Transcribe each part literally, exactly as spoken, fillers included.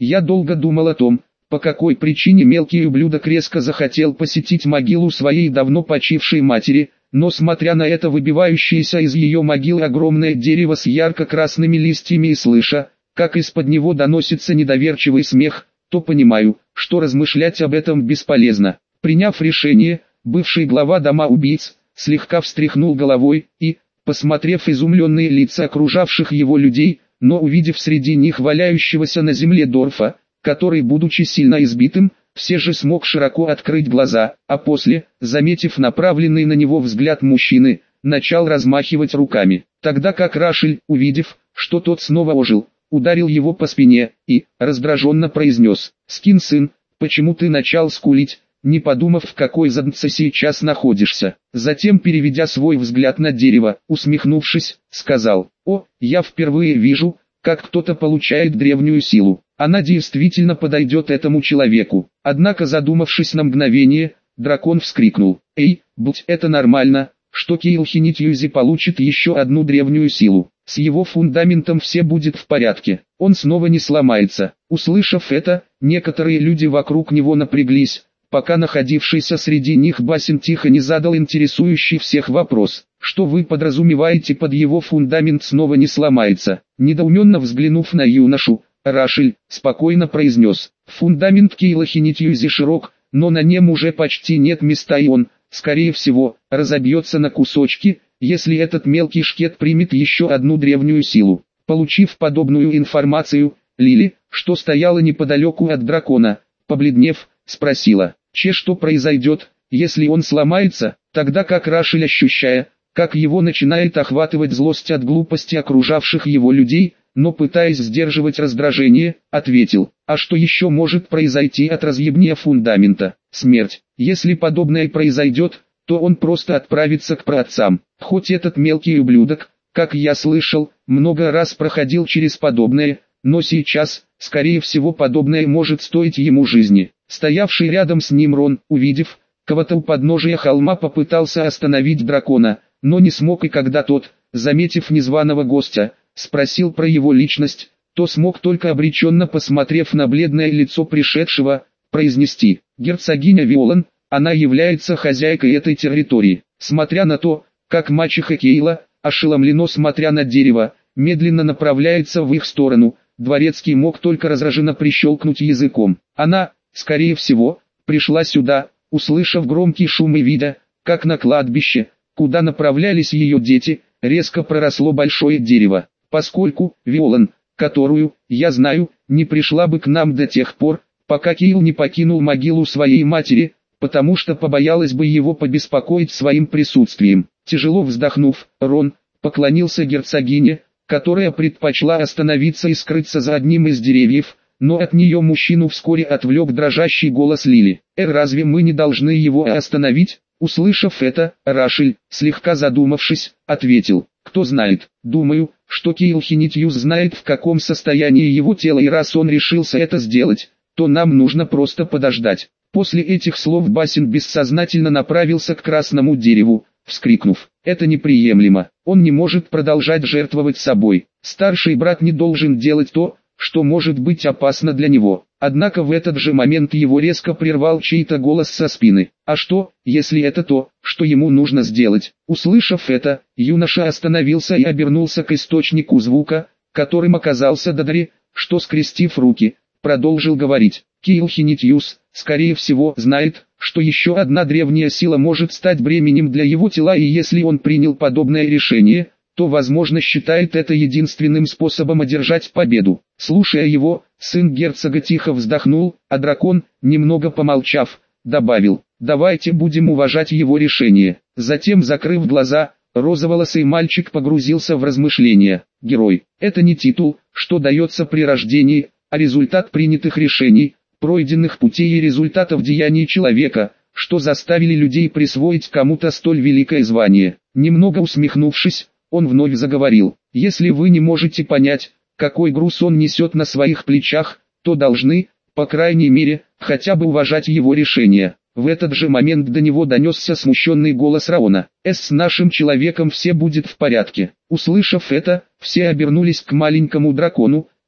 Я долго думал о том, по какой причине мелкий ублюдок резко захотел посетить могилу своей давно почившей матери, но смотря на это выбивающееся из ее могилы огромное дерево с ярко-красными листьями и слыша, как из-под него доносится недоверчивый смех, то понимаю, что размышлять об этом бесполезно. Приняв решение, бывший глава дома убийц, слегка встряхнул головой и, посмотрев изумленные лица окружавших его людей, но увидев среди них валяющегося на земле Дорфа, который, будучи сильно избитым, все же смог широко открыть глаза, а после, заметив направленный на него взгляд мужчины, начал размахивать руками. Тогда как Рашель, увидев, что тот снова ожил, ударил его по спине и, раздраженно произнес: «Скин, сын, почему ты начал скулить, не подумав, в какой заднице сейчас находишься?» Затем, переведя свой взгляд на дерево, усмехнувшись, сказал: «О, я впервые вижу, как кто-то получает древнюю силу. Она действительно подойдет этому человеку». Однако, задумавшись на мгновение, дракон вскрикнул: «Эй, будь это нормально, что Кейлхинитьюзи получит еще одну древнюю силу. С его фундаментом все будет в порядке, он снова не сломается». Услышав это, некоторые люди вокруг него напряглись, пока находившийся среди них Басин тихо не задал интересующий всех вопрос: «Что вы подразумеваете под его фундамент снова не сломается?» Недоуменно взглянув на юношу, Рашель спокойно произнес: «Фундамент Кейлхинитьюзи широк, но на нем уже почти нет места, и он, скорее всего, разобьется на кусочки, если этот мелкий шкет примет еще одну древнюю силу». Получив подобную информацию, Лили, что стояла неподалеку от дракона, побледнев, спросила: «Че, что произойдет, если он сломается?» Тогда как Рашель, ощущая, как его начинает охватывать злость от глупости окружавших его людей, но пытаясь сдерживать раздражение, ответил: «А что еще может произойти от разъебния фундамента? Смерть. Если подобное произойдет, то он просто отправится к праотцам. Хоть этот мелкий ублюдок, как я слышал, много раз проходил через подобное, но сейчас, скорее всего, подобное может стоить ему жизни». Стоявший рядом с ним Рон, увидев кого-то у подножия холма, попытался остановить дракона, но не смог, и когда тот, заметив незваного гостя, спросил про его личность, то смог только обреченно, посмотрев на бледное лицо пришедшего, произнести: «Герцогиня Виолан, она является хозяйкой этой территории». Смотря на то, как мачеха Кейла, ошеломленно смотря на дерево, медленно направляется в их сторону, дворецкий мог только раздраженно прищелкнуть языком. Она, скорее всего, пришла сюда, услышав громкий шум и видя, как на кладбище, куда направлялись ее дети, резко проросло большое дерево. Поскольку Виолан, которую, я знаю, не пришла бы к нам до тех пор, пока Кейл не покинул могилу своей матери, потому что побоялась бы его побеспокоить своим присутствием. Тяжело вздохнув, Рон поклонился герцогине, которая предпочла остановиться и скрыться за одним из деревьев, но от нее мужчину вскоре отвлек дрожащий голос Лили: «Эр, разве мы не должны его остановить?» Услышав это, Рашель, слегка задумавшись, ответил: «Кто знает, думаю, что Кейлхинитьюз знает, в каком состоянии его тело, и раз он решился это сделать, то нам нужно просто подождать». После этих слов Басин бессознательно направился к красному дереву, вскрикнув: «Это неприемлемо, он не может продолжать жертвовать собой. Старший брат не должен делать то, что может быть опасно для него». Однако в этот же момент его резко прервал чей-то голос со спины: «А что, если это то, что ему нужно сделать?» Услышав это, юноша остановился и обернулся к источнику звука, которым оказался Дадари, что, скрестив руки, продолжил говорить: «Кейлхинитьюз, скорее всего, знает, что еще одна древняя сила может стать бременем для его тела, и если он принял подобное решение, то, возможно, считает это единственным способом одержать победу». Слушая его, сын герцога тихо вздохнул, а дракон, немного помолчав, добавил: «Давайте будем уважать его решение». Затем, закрыв глаза, розоволосый мальчик погрузился в размышления. Герой – это не титул, что дается при рождении, а результат принятых решений, пройденных путей и результатов деяний человека, что заставили людей присвоить кому-то столь великое звание. Немного усмехнувшись, он вновь заговорил: «Если вы не можете понять, какой груз он несет на своих плечах, то должны, по крайней мере, хотя бы уважать его решение». В этот же момент до него донесся смущенный голос Раона: «С с нашим человеком все будет в порядке». Услышав это, все обернулись к маленькому дракону,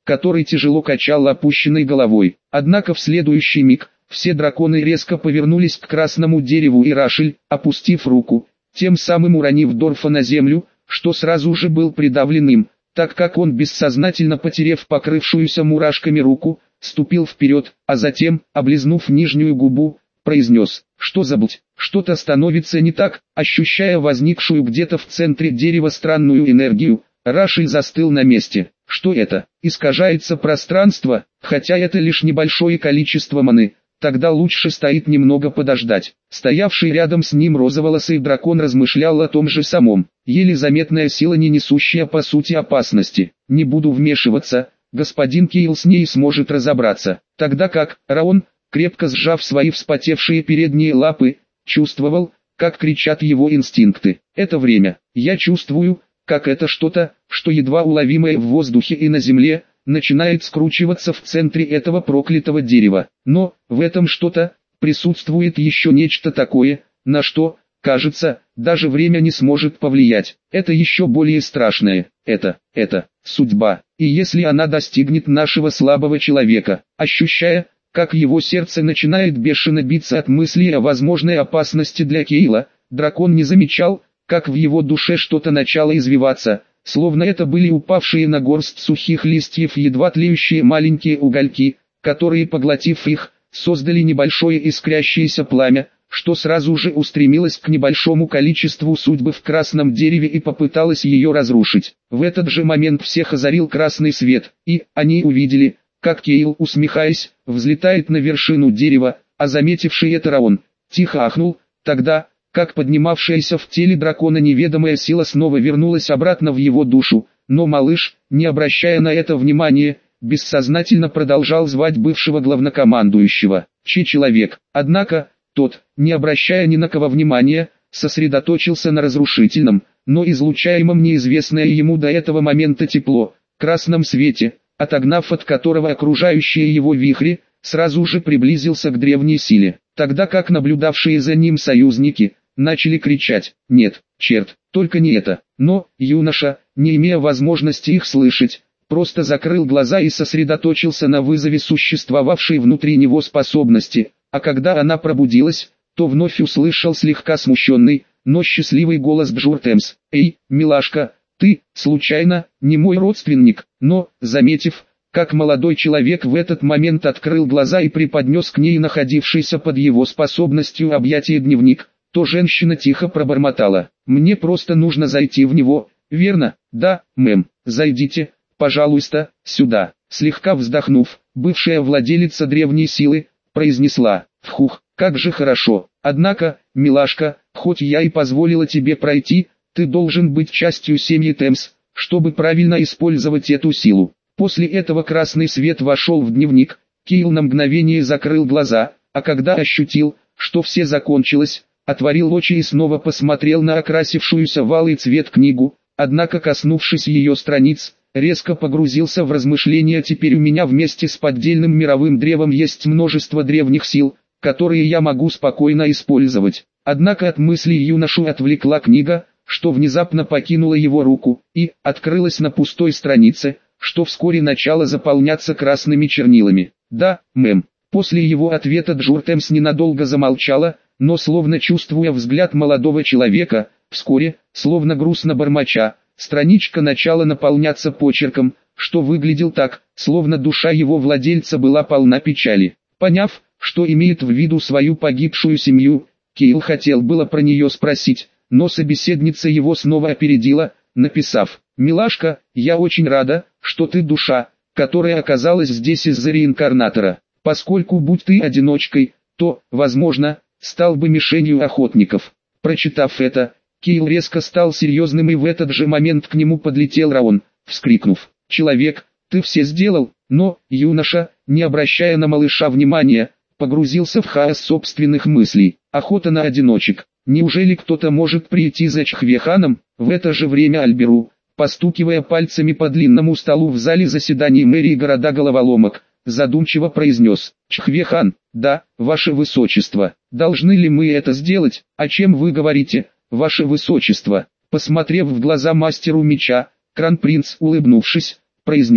который тяжело качал опущенной головой. Однако в следующий миг, все драконы резко повернулись к красному дереву, и Рашель, опустив руку, тем самым уронив Дорфа на землю, что сразу же был придавлен им, так как он, бессознательно потеряв покрывшуюся мурашками руку, ступил вперед, а затем, облизнув нижнюю губу, произнес: «Что за блядь? Что-то становится не так». Ощущая возникшую где-то в центре дерева странную энергию, Рашель застыл на месте. Что это? Искажается пространство? Хотя это лишь небольшое количество маны. Тогда лучше стоит немного подождать. Стоявший рядом с ним розоволосый дракон размышлял о том же самом. Еле заметная сила, не несущая по сути опасности. «Не буду вмешиваться, господин Кейл с ней сможет разобраться». Тогда как Раон, крепко сжав свои вспотевшие передние лапы, чувствовал, как кричат его инстинкты. «Это время. Я чувствую, как это что-то, что едва уловимое в воздухе и на земле, начинает скручиваться в центре этого проклятого дерева. Но, в этом что-то, присутствует еще нечто такое, на что, кажется, даже время не сможет повлиять. Это еще более страшное. Это, это, судьба. И если она достигнет нашего слабого человека», ощущая, как его сердце начинает бешено биться от мысли о возможной опасности для Кейла, дракон не замечал, как в его душе что-то начало извиваться, словно это были упавшие на горсть сухих листьев едва тлеющие маленькие угольки, которые, поглотив их, создали небольшое искрящееся пламя, что сразу же устремилось к небольшому количеству судьбы в красном дереве и попыталось ее разрушить. В этот же момент всех озарил красный свет, и они увидели, как Кейл, усмехаясь, взлетает на вершину дерева, а заметивший это Раон, тихо ахнул, тогда, как поднимавшаяся в теле дракона неведомая сила снова вернулась обратно в его душу, но малыш, не обращая на это внимания, бессознательно продолжал звать бывшего главнокомандующего, чей человек. Однако, тот, не обращая ни на кого внимания, сосредоточился на разрушительном, но излучаемом неизвестное ему до этого момента тепло, красном свете, отогнав от которого окружающие его вихри, сразу же приблизился к древней силе, тогда как наблюдавшие за ним союзники начали кричать: «Нет, черт, только не это!» Но юноша, не имея возможности их слышать, просто закрыл глаза и сосредоточился на вызове существовавшей внутри него способности, а когда она пробудилась, то вновь услышал слегка смущенный, но счастливый голос Джуртемс: «Эй, милашка, ты, случайно, не мой родственник?» Но, заметив, как молодой человек в этот момент открыл глаза и преподнес к ней находившийся под его способностью объятия дневник, то женщина тихо пробормотала: «Мне просто нужно зайти в него, верно?» «Да, мэм, зайдите, пожалуйста, сюда». Слегка вздохнув, бывшая владелица древней силы произнесла: «Фух, как же хорошо. Однако, милашка, хоть я и позволила тебе пройти, ты должен быть частью семьи Темс, чтобы правильно использовать эту силу». После этого красный свет вошел в дневник, Кейл на мгновение закрыл глаза, а когда ощутил, что все закончилось, отворил очи и снова посмотрел на окрасившуюся в алый цвет книгу, однако, коснувшись ее страниц, резко погрузился в размышления. «Теперь у меня вместе с поддельным мировым древом есть множество древних сил, которые я могу спокойно использовать». Однако от мыслей юношу отвлекла книга, что внезапно покинула его руку, и открылась на пустой странице, что вскоре начало заполняться красными чернилами. «Да, мэм». После его ответа Джуртемс ненадолго замолчала, но словно чувствуя взгляд молодого человека, вскоре, словно грустно бормоча, страничка начала наполняться почерком, что выглядел так, словно душа его владельца была полна печали. Поняв, что имеет в виду свою погибшую семью, Кейл хотел было про нее спросить, но собеседница его снова опередила, написав: «Милашка, я очень рада, что ты душа, которая оказалась здесь из-за реинкарнатора. Поскольку будь ты одиночкой, то, возможно, стал бы мишенью охотников». Прочитав это, Кейл резко стал серьезным, и в этот же момент к нему подлетел Раон, вскрикнув: «Человек, ты все сделал!» Но юноша, не обращая на малыша внимания, погрузился в хаос собственных мыслей. Охота на одиночек. Неужели кто-то может прийти за Чхвеханом? В это же время Альберу, постукивая пальцами по длинному столу в зале заседаний мэрии города Головоломок, задумчиво произнес: «Чхвехан, да, ваше высочество. Должны ли мы это сделать? О чем вы говорите, ваше высочество?» Посмотрев в глаза мастеру меча, Кронпринц, улыбнувшись, произнес: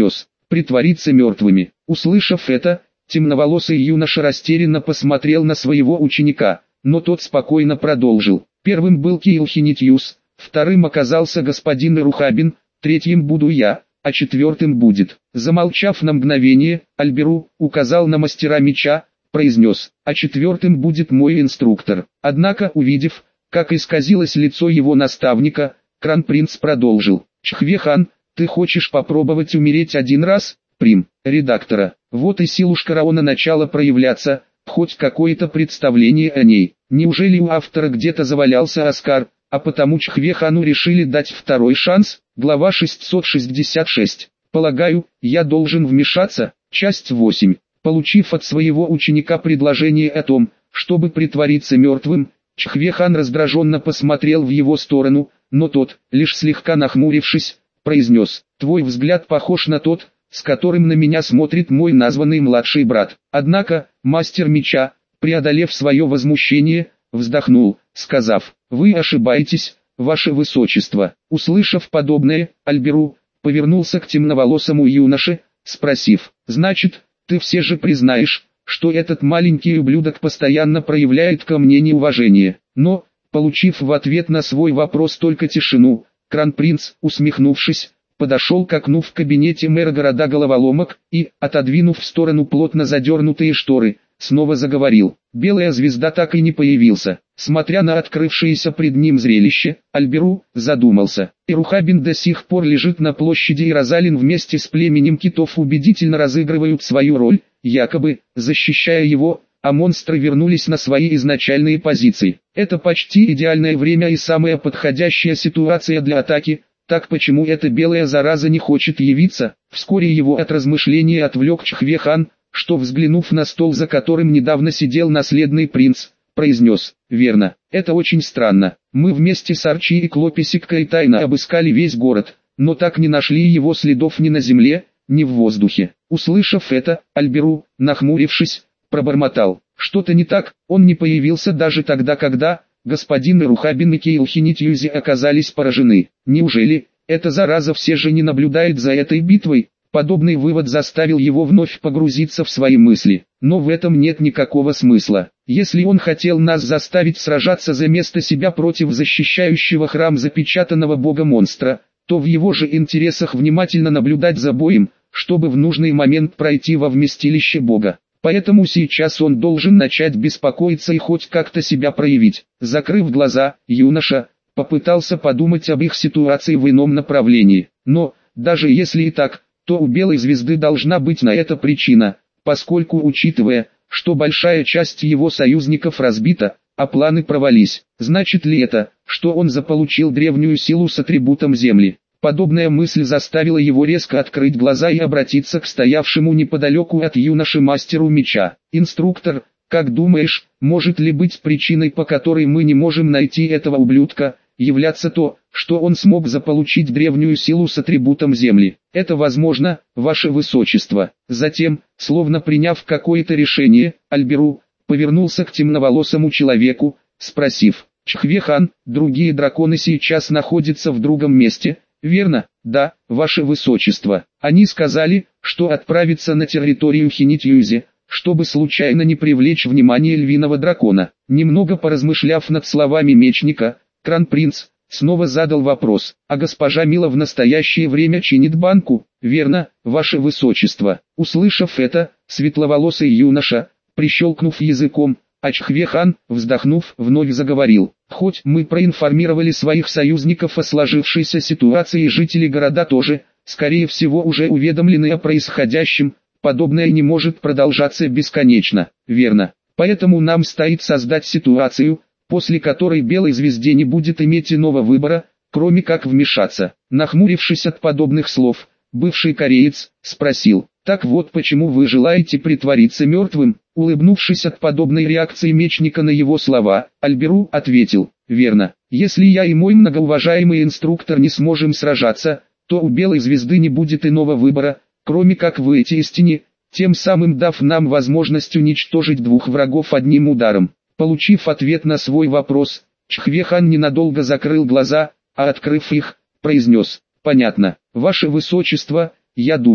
притвориться мертвыми. Услышав это, темноволосый юноша растерянно посмотрел на своего ученика, но тот спокойно продолжил. Первым был Киилхинитьюс, вторым оказался господин Ирухабин, третьим буду я, а четвертым будет. Замолчав на мгновение, Альберу указал на мастера меча, произнес, а четвертым будет мой инструктор. Однако, увидев, как исказилось лицо его наставника, Кронпринц продолжил. Чхве-хан, ты хочешь попробовать умереть один раз? Прим. Редактора. Вот и силушка Раона начала проявляться, хоть какое-то представление о ней. Неужели у автора где-то завалялся Оскар, а потому Чхве-хану решили дать второй шанс? Глава шестьсот шестьдесят шесть. Полагаю, я должен вмешаться. Часть восемь. Получив от своего ученика предложение о том, чтобы притвориться мертвым, Чхве-хан раздраженно посмотрел в его сторону, но тот, лишь слегка нахмурившись, произнес: «Твой взгляд похож на тот, с которым на меня смотрит мой названный младший брат». Однако, мастер меча, преодолев свое возмущение, вздохнул, сказав: «Вы ошибаетесь, ваше высочество». Услышав подобное, Альберу повернулся к темноволосому юноше, спросив: «Значит, ты все же признаешь, что этот маленький ублюдок постоянно проявляет ко мне неуважение?» Но, получив в ответ на свой вопрос только тишину, Кронпринц, усмехнувшись, подошел к окну в кабинете мэра города Головоломок и, отодвинув в сторону плотно задернутые шторы, снова заговорил. Белая звезда так и не появился. Смотря на открывшееся пред ним зрелище, Альберу задумался. Ирухабин до сих пор лежит на площади, и Розалин вместе с племенем китов убедительно разыгрывают свою роль, якобы защищая его, а монстры вернулись на свои изначальные позиции. Это почти идеальное время и самая подходящая ситуация для атаки. Так почему эта белая зараза не хочет явиться? Вскоре его от размышления отвлек Чхве-хан, что, взглянув на стол, за которым недавно сидел наследный принц, произнес: «Верно, это очень странно. Мы вместе с Арчи и Клописиккой тайно обыскали весь город, но так не нашли его следов ни на земле, ни в воздухе». Услышав это, Альберу, нахмурившись, пробормотал: «Что-то не так, он не появился даже тогда, когда...» Господин Ирухабин и Киилхинитьюзи оказались поражены. Неужели эта зараза все же не наблюдает за этой битвой? Подобный вывод заставил его вновь погрузиться в свои мысли. Но в этом нет никакого смысла. Если он хотел нас заставить сражаться за место себя против защищающего храм запечатанного бога-монстра, то в его же интересах внимательно наблюдать за боем, чтобы в нужный момент пройти во вместилище бога. Поэтому сейчас он должен начать беспокоиться и хоть как-то себя проявить. Закрыв глаза, юноша попытался подумать об их ситуации в ином направлении. Но, даже если и так, то у Белой Звезды должна быть на это причина, поскольку, учитывая, что большая часть его союзников разбита, а планы провались, значит ли это, что он заполучил древнюю силу с атрибутом Земли? Подобная мысль заставила его резко открыть глаза и обратиться к стоявшему неподалеку от юноши мастеру меча. «Инструктор, как думаешь, может ли быть причиной, по которой мы не можем найти этого ублюдка, являться то, что он смог заполучить древнюю силу с атрибутом Земли?» «Это возможно, ваше высочество». Затем, словно приняв какое-то решение, Альберу повернулся к темноволосому человеку, спросив: «Чхве-хан, другие драконы сейчас находятся в другом месте?» «Верно, да, ваше высочество. Они сказали, что отправятся на территорию Хинитьюзи, чтобы случайно не привлечь внимание львиного дракона». Немного поразмышляв над словами мечника, Кронпринц снова задал вопрос: «А госпожа Мила в настоящее время чинит банку?» «Верно, ваше высочество». Услышав это, светловолосый юноша, прищелкнув языком, а Чхве-хан, вздохнув, вновь заговорил: «Хоть мы проинформировали своих союзников о сложившейся ситуации, и жители города тоже, скорее всего, уже уведомлены о происходящем, подобное не может продолжаться бесконечно, верно? Поэтому нам стоит создать ситуацию, после которой Белой Звезде не будет иметь иного выбора, кроме как вмешаться». Нахмурившись от подобных слов, бывший кореец спросил: «Так вот почему вы желаете притвориться мертвым?» Улыбнувшись от подобной реакции мечника на его слова, Альберу ответил: «Верно. Если я и мой многоуважаемый инструктор не сможем сражаться, то у Белой Звезды не будет иного выбора, кроме как выйти из тени, тем самым дав нам возможность уничтожить двух врагов одним ударом». Получив ответ на свой вопрос, Чхве-хан ненадолго закрыл глаза, а открыв их, произнес: «Понятно, ваше высочество, я думаю,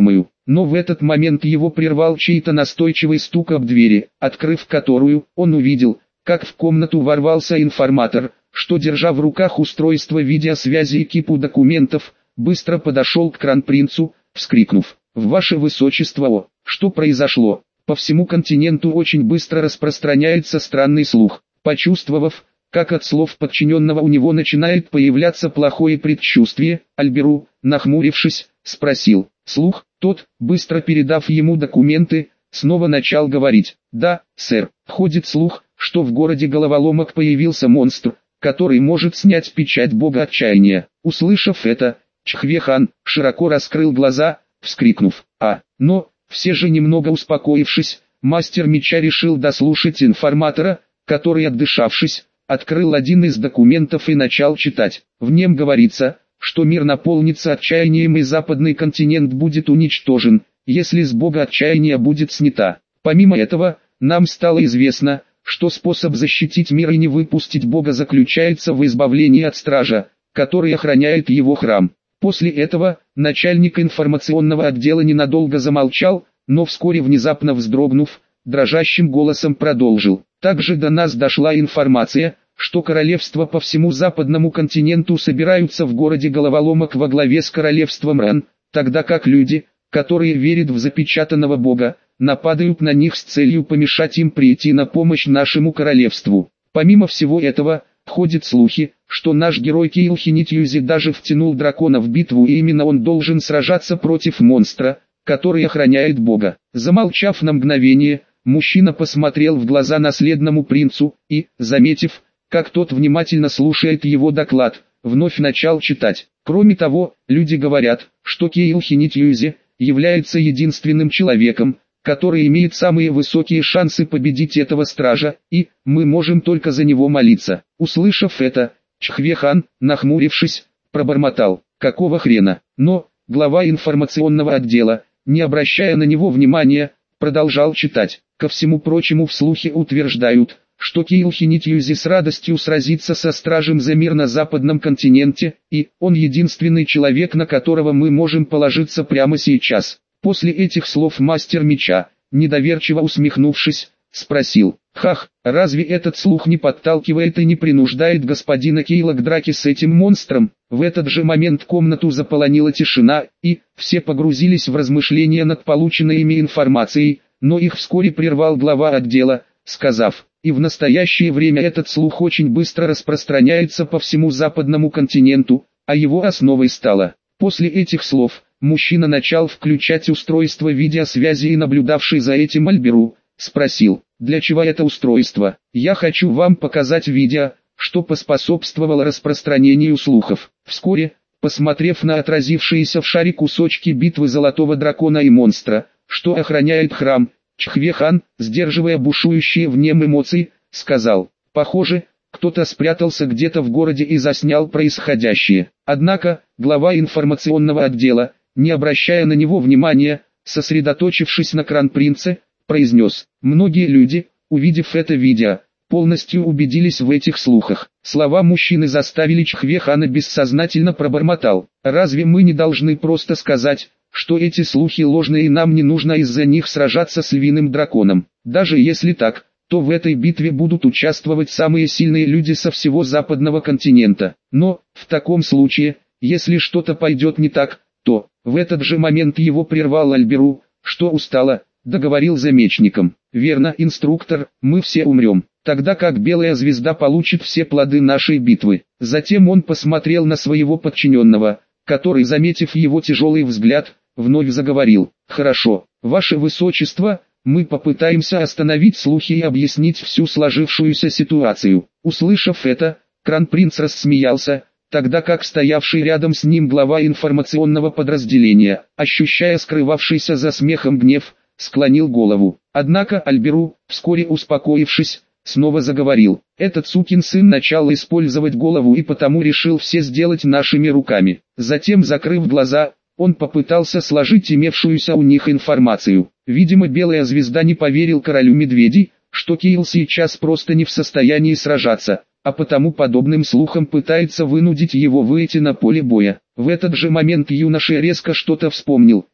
но в этот момент его прервал чей-то настойчивый стук об двери, открыв которую, он увидел, как в комнату ворвался информатор, что, держа в руках устройство видеосвязи и кипу документов, быстро подошел к кронпринцу, вскрикнув: «Ваше Высочество, о, что произошло?» По всему континенту очень быстро распространяется странный слух. Почувствовав, как от слов подчиненного у него начинает появляться плохое предчувствие, Альберу, нахмурившись, спросил. Слух, тот, быстро передав ему документы, снова начал говорить. «Да, сэр, ходит слух, что в городе Головоломок появился монстр, который может снять печать бога отчаяния». Услышав это, Чхве-хан широко раскрыл глаза, вскрикнув: «А!» Но, все же немного успокоившись, мастер меча решил дослушать информатора, который, отдышавшись, открыл один из документов и начал читать. В нем говорится, что мир наполнится отчаянием и западный континент будет уничтожен, если с бога отчаяния будет снята. Помимо этого, нам стало известно, что способ защитить мир и не выпустить бога заключается в избавлении от стража, который охраняет его храм. После этого, начальник информационного отдела ненадолго замолчал, но вскоре, внезапно вздрогнув, дрожащим голосом продолжил. Также до нас дошла информация, что королевства по всему западному континенту собираются в городе Головоломок во главе с королевством Ран, тогда как люди, которые верят в запечатанного бога, нападают на них с целью помешать им прийти на помощь нашему королевству. Помимо всего этого, ходят слухи, что наш герой Кейлхинитьюзи даже втянул дракона в битву, и именно он должен сражаться против монстра, который охраняет бога. Замолчав на мгновение, мужчина посмотрел в глаза наследному принцу и, заметив, как тот внимательно слушает его доклад, вновь начал читать. Кроме того, люди говорят, что Кейлхинитьюзи является единственным человеком, который имеет самые высокие шансы победить этого стража, и мы можем только за него молиться. Услышав это, Чхве-хан, нахмурившись, пробормотал: «Какого хрена?» Но глава информационного отдела, не обращая на него внимания, продолжал читать. Ко всему прочему, в слухе утверждают, что Кейлхинитьюзи с радостью сразится со стражем за мир на западном континенте, и он единственный человек, на которого мы можем положиться прямо сейчас. После этих слов мастер меча, недоверчиво усмехнувшись, спросил: «Хах, разве этот слух не подталкивает и не принуждает господина Кейла к драке с этим монстром?» В этот же момент комнату заполонила тишина, и все погрузились в размышления над полученной ими информацией, но их вскоре прервал глава отдела, сказав: «И в настоящее время этот слух очень быстро распространяется по всему западному континенту, а его основой стало». После этих слов, мужчина начал включать устройство видеосвязи, и наблюдавший за этим Альберу спросил: «Для чего это устройство?» «Я хочу вам показать видео, что поспособствовало распространению слухов». Вскоре, посмотрев на отразившиеся в шаре кусочки битвы Золотого Дракона и монстра, что охраняет храм, Чхве-хан, сдерживая бушующие в нем эмоции, сказал: «Похоже, кто-то спрятался где-то в городе и заснял происходящее». Однако, глава информационного отдела, не обращая на него внимания, сосредоточившись на кронпринце, произнес: «Многие люди, увидев это видео, полностью убедились в этих слухах». Слова мужчины заставили Чхве-хана бессознательно пробормотал: «Разве мы не должны просто сказать, что эти слухи ложные и нам не нужно из-за них сражаться с львиным драконом? Даже если так, то в этой битве будут участвовать самые сильные люди со всего западного континента. Но, в таком случае, если что-то пойдет не так, то...» В этот же момент его прервал Альберу, что устало, договорил за мечником: «Верно, инструктор, мы все умрем, тогда как Белая Звезда получит все плоды нашей битвы». Затем он посмотрел на своего подчиненного, который, заметив его тяжелый взгляд, вновь заговорил: «Хорошо, ваше высочество, мы попытаемся остановить слухи и объяснить всю сложившуюся ситуацию». Услышав это, кронпринц рассмеялся, тогда как стоявший рядом с ним глава информационного подразделения, ощущая скрывавшийся за смехом гнев, склонил голову. Однако Альберу, вскоре успокоившись, снова заговорил: «Этот сукин сын начал использовать голову и потому решил все сделать нашими руками». Затем, закрыв глаза, он попытался сложить имевшуюся у них информацию. Видимо, Белая Звезда не поверил королю медведей, что Кейл сейчас просто не в состоянии сражаться, а потому подобным слухом пытается вынудить его выйти на поле боя. В этот же момент юноша резко что-то вспомнил, и,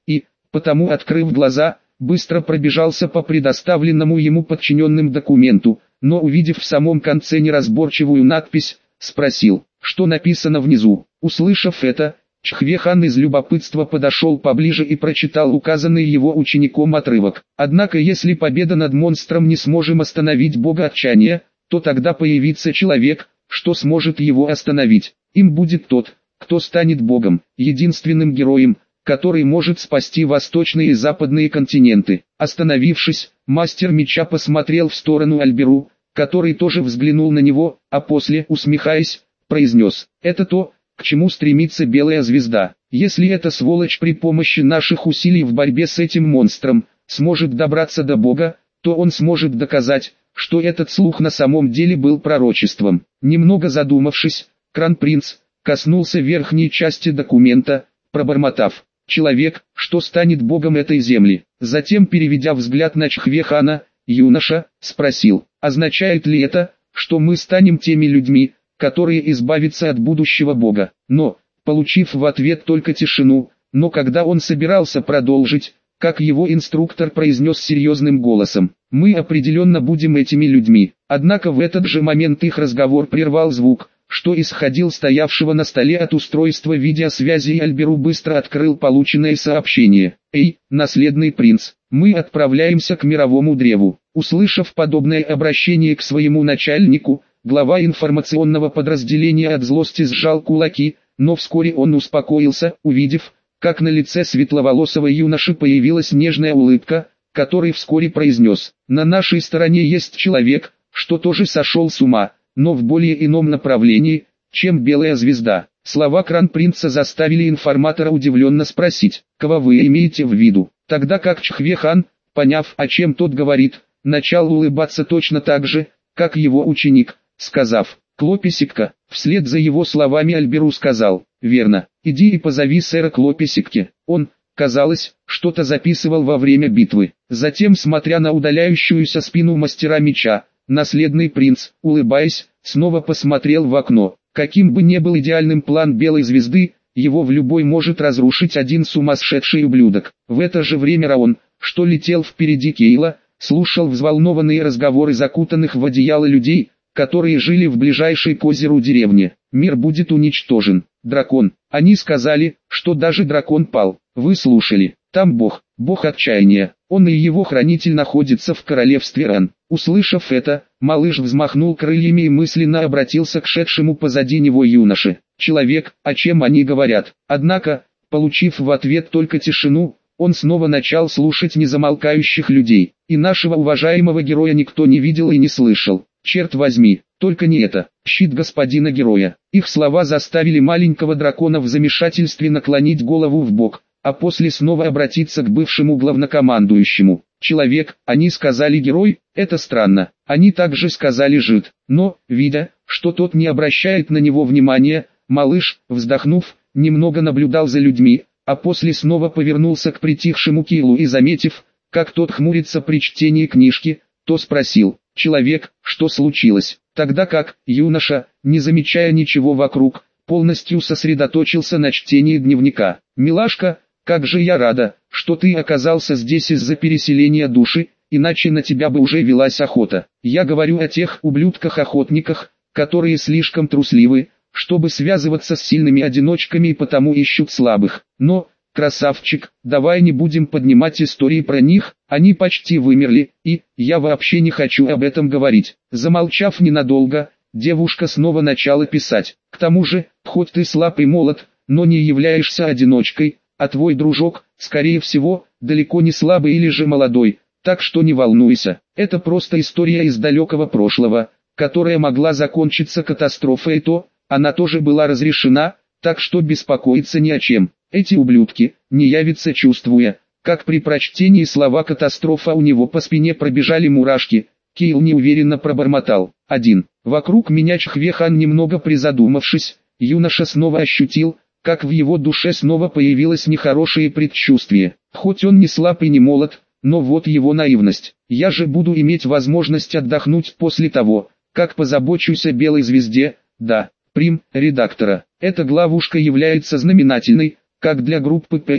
потому, открыв глаза, быстро пробежался по предоставленному ему подчиненным документу, но увидев в самом конце неразборчивую надпись, спросил, что написано внизу. Услышав это, Чхве-хан из любопытства подошел поближе и прочитал указанный его учеником отрывок. Однако если победа над монстром не сможем остановить бога отчаяния, то тогда появится человек, что сможет его остановить. Им будет тот, кто станет богом, единственным героем, который может спасти восточные и западные континенты. Остановившись, мастер меча посмотрел в сторону Альберу, который тоже взглянул на него, а после, усмехаясь, произнес: «Это то, к чему стремится Белая Звезда. Если эта сволочь при помощи наших усилий в борьбе с этим монстром сможет добраться до Бога, то он сможет доказать, что этот слух на самом деле был пророчеством». Немного задумавшись, Кронпринц коснулся верхней части документа, пробормотав: «Человек, что станет богом этой земли». Затем, переведя взгляд на Чхве-хана, юноша спросил: «Означает ли это, что мы станем теми людьми, которые избавятся от будущего бога?» Но, получив в ответ только тишину, но когда он собирался продолжить, как его инструктор произнес серьезным голосом: «Мы определенно будем этими людьми». Однако в этот же момент их разговор прервал звук, что исходил стоявшего на столе от устройства видеосвязи, и Альберу быстро открыл полученное сообщение. «Эй, наследный принц, мы отправляемся к мировому древу». Услышав подобное обращение к своему начальнику, глава информационного подразделения от злости сжал кулаки, но вскоре он успокоился, увидев, как на лице светловолосого юноши появилась нежная улыбка, который вскоре произнес: «На нашей стороне есть человек, что тоже сошел с ума, но в более ином направлении, чем Белая Звезда». Слова Кронпринца заставили информатора удивленно спросить: «Кого вы имеете в виду?» Тогда как Чхве-хан, поняв, о чем тот говорит, начал улыбаться точно так же, как его ученик, сказав: «Клопесикка». Вслед за его словами Альберу сказал: «Верно, иди и позови сэра Клопесикки». Он, казалось, что-то записывал во время битвы. Затем, смотря на удаляющуюся спину мастера меча, наследный принц, улыбаясь, снова посмотрел в окно. Каким бы ни был идеальным план Белой Звезды, его в любой может разрушить один сумасшедший ублюдок. В это же время Раон, что летел впереди Кейла, слушал взволнованные разговоры закутанных в одеяло людей, которые жили в ближайшей к озеру деревне. «Мир будет уничтожен. Дракон». Они сказали, что даже дракон пал. Вы слушали. Там бог, бог отчаяния. Он и его хранитель находятся в королевстве Ран. Услышав это, малыш взмахнул крыльями и мысленно обратился к шедшему позади него юноше. «Человек, о чем они говорят?» Однако, получив в ответ только тишину, он снова начал слушать незамолкающих людей. И нашего уважаемого героя никто не видел и не слышал. Черт возьми, только не это, щит господина героя. Их слова заставили маленького дракона в замешательстве наклонить голову в бок, а после снова обратиться к бывшему главнокомандующему. «Человек», они сказали герой, это странно. Они также сказали жид. Но, видя, что тот не обращает на него внимания, малыш, вздохнув, немного наблюдал за людьми, а после снова повернулся к притихшему Кейлу и, заметив, как тот хмурится при чтении книжки, то спросил: «Человек, что случилось?» Тогда как юноша, не замечая ничего вокруг, полностью сосредоточился на чтении дневника. «Милашка, как же я рада, что ты оказался здесь из-за переселения души, иначе на тебя бы уже велась охота. Я говорю о тех ублюдках-охотниках, которые слишком трусливы, чтобы связываться с сильными одиночками и потому ищут слабых. Но, красавчик, давай не будем поднимать истории про них, они почти вымерли, и, я вообще не хочу об этом говорить». Замолчав ненадолго, девушка снова начала писать. «К тому же, хоть ты слаб и молод, но не являешься одиночкой, а твой дружок, скорее всего, далеко не слабый или же молодой, так что не волнуйся. Это просто история из далекого прошлого, которая могла закончиться катастрофой, и то, она тоже была разрешена, так что беспокоиться ни о чем. Эти ублюдки, не явятся, чувствуя, как при прочтении слова «катастрофа» у него по спине пробежали мурашки. Кейл неуверенно пробормотал: «Один». Вокруг меня Чхве-хан, немного призадумавшись, юноша снова ощутил, как в его душе снова появилось нехорошее предчувствие. Хоть он не слаб и не молод, но вот его наивность. Я же буду иметь возможность отдохнуть после того, как позабочусь о Белой Звезде. Да, прим. Редактора. Эта главушка является знаменательной, как для группы пэ эс.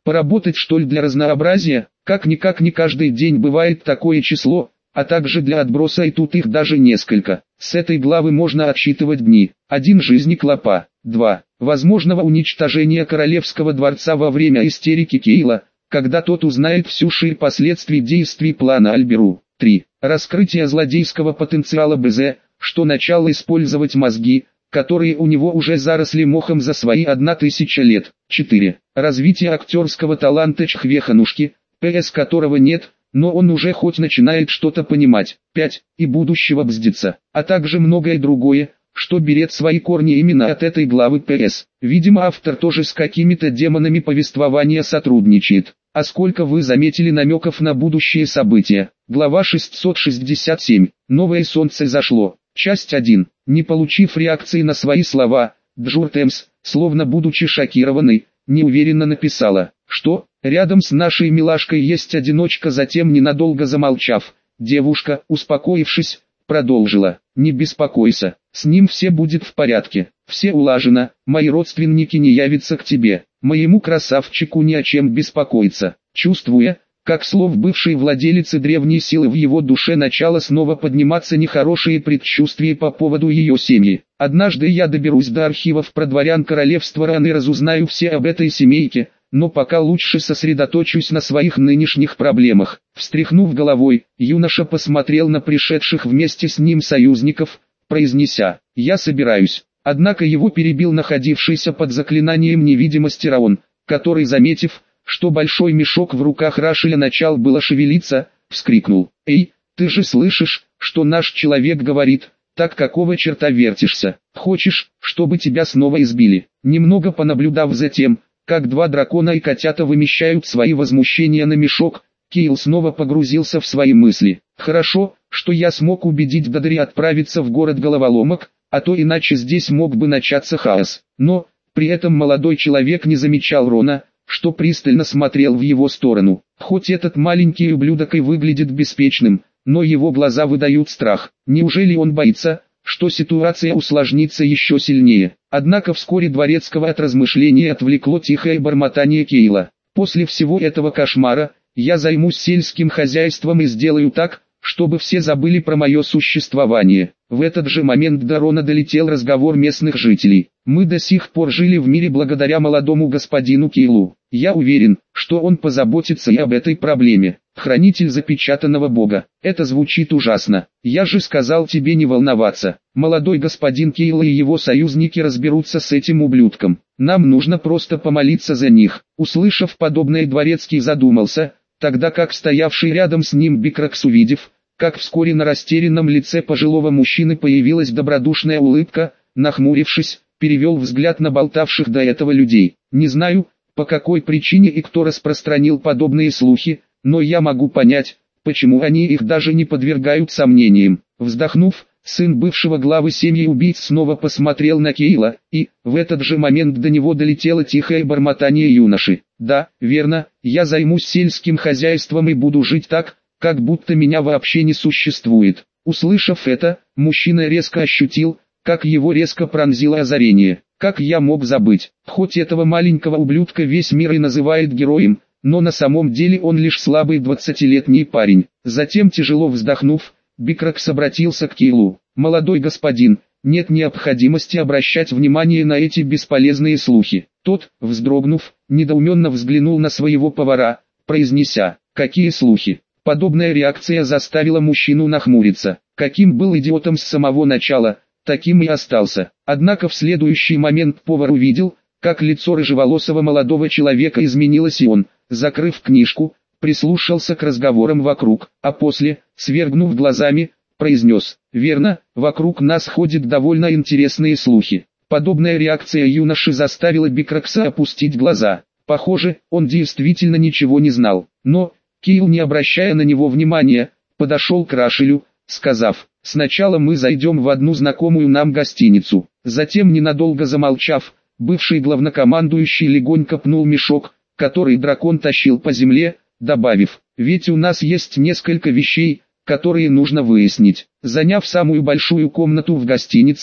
Поработать что ли для разнообразия? Как-никак не каждый день бывает такое число, а также для отброса, и тут их даже несколько. С этой главы можно отсчитывать дни. один Жизни Клопа. два Возможного уничтожения королевского дворца во время истерики Кейла, когда тот узнает всю ширь последствий действий плана Альберу. три Раскрытие злодейского потенциала БЗ, что начало использовать мозги, которые у него уже заросли мохом за свои одна тысяча лет. четыре Развитие актерского таланта Чхвеханушки, ПС которого нет, но он уже хоть начинает что-то понимать. пять И будущего Бздица, а также многое другое, что берет свои корни именно от этой главы ПС. Видимо, автор тоже с какими-то демонами повествования сотрудничает. А сколько вы заметили намеков на будущие события? Глава шестьсот шестьдесят семь. Новое солнце зашло. Часть один. Не получив реакции на свои слова, Джур Темс, словно будучи шокированной, неуверенно написала, что рядом с нашей милашкой есть одиночка. Затем, ненадолго замолчав, девушка, успокоившись, продолжила: «Не беспокойся, с ним все будет в порядке, все улажено, мои родственники не явятся к тебе, моему красавчику не о чем беспокоиться». Чувствуя, как слов бывшей владелицы древней силы в его душе начало снова подниматься нехорошие предчувствия по поводу ее семьи. «Однажды я доберусь до архивов про дворян королевства Ран и разузнаю все об этой семейке, но пока лучше сосредоточусь на своих нынешних проблемах». Встряхнув головой, юноша посмотрел на пришедших вместе с ним союзников, произнеся: «Я собираюсь». Однако его перебил находившийся под заклинанием невидимости Раон, который, заметив, что большой мешок в руках Рашеля начал было шевелиться, вскрикнул: «Эй, ты же слышишь, что наш человек говорит? Так какого черта вертишься? Хочешь, чтобы тебя снова избили?» Немного понаблюдав за тем, как два дракона и котята вымещают свои возмущения на мешок, Кейл снова погрузился в свои мысли. «Хорошо, что я смог убедить Дадри отправиться в город головоломок, а то иначе здесь мог бы начаться хаос». Но, при этом молодой человек не замечал Рона, что пристально смотрел в его сторону. Хоть этот маленький ублюдок и выглядит беспечным, но его глаза выдают страх. Неужели он боится, что ситуация усложнится еще сильнее? Однако вскоре дворецкого от размышлений отвлекло тихое бормотание Кейла. «После всего этого кошмара, я займусь сельским хозяйством и сделаю так, чтобы все забыли про мое существование». В этот же момент до Рона долетел разговор местных жителей. «Мы до сих пор жили в мире благодаря молодому господину Кейлу. Я уверен, что он позаботится и об этой проблеме. Хранитель запечатанного бога. Это звучит ужасно. Я же сказал тебе не волноваться. Молодой господин Кейл и его союзники разберутся с этим ублюдком. Нам нужно просто помолиться за них». Услышав подобное, дворецкий задумался, тогда как стоявший рядом с ним Бикракс, увидев, как вскоре на растерянном лице пожилого мужчины появилась добродушная улыбка, нахмурившись, перевел взгляд на болтавших до этого людей. «Не знаю, по какой причине и кто распространил подобные слухи, но я могу понять, почему они их даже не подвергают сомнениям». Вздохнув, сын бывшего главы семьи убийц снова посмотрел на Кейла, и, в этот же момент до него долетело тихое бормотание юноши. «Да, верно, я займусь сельским хозяйством и буду жить так, как будто меня вообще не существует». Услышав это, мужчина резко ощутил, как его резко пронзило озарение. «Как я мог забыть? Хоть этого маленького ублюдка весь мир и называет героем, но на самом деле он лишь слабый двадцатилетний парень». Затем, тяжело вздохнув, Бикракс обратился к Кейлу. «Молодой господин, нет необходимости обращать внимание на эти бесполезные слухи». Тот, вздрогнув, недоуменно взглянул на своего повара, произнеся: «Какие слухи?» Подобная реакция заставила мужчину нахмуриться. Каким был идиотом с самого начала, таким и остался. Однако в следующий момент повар увидел, как лицо рыжеволосого молодого человека изменилось, и он, закрыв книжку, прислушался к разговорам вокруг, а после, свергнув глазами, произнес: «Верно, вокруг нас ходят довольно интересные слухи». Подобная реакция юноши заставила Бикракса опустить глаза. Похоже, он действительно ничего не знал. Но Кейл, не обращая на него внимания, подошел к Рашелю, сказав: «Сначала мы зайдем в одну знакомую нам гостиницу». Затем, ненадолго замолчав, бывший главнокомандующий легонько пнул мешок, который дракон тащил по земле, добавив: «Ведь у нас есть несколько вещей, которые нужно выяснить». Заняв самую большую комнату в гостинице,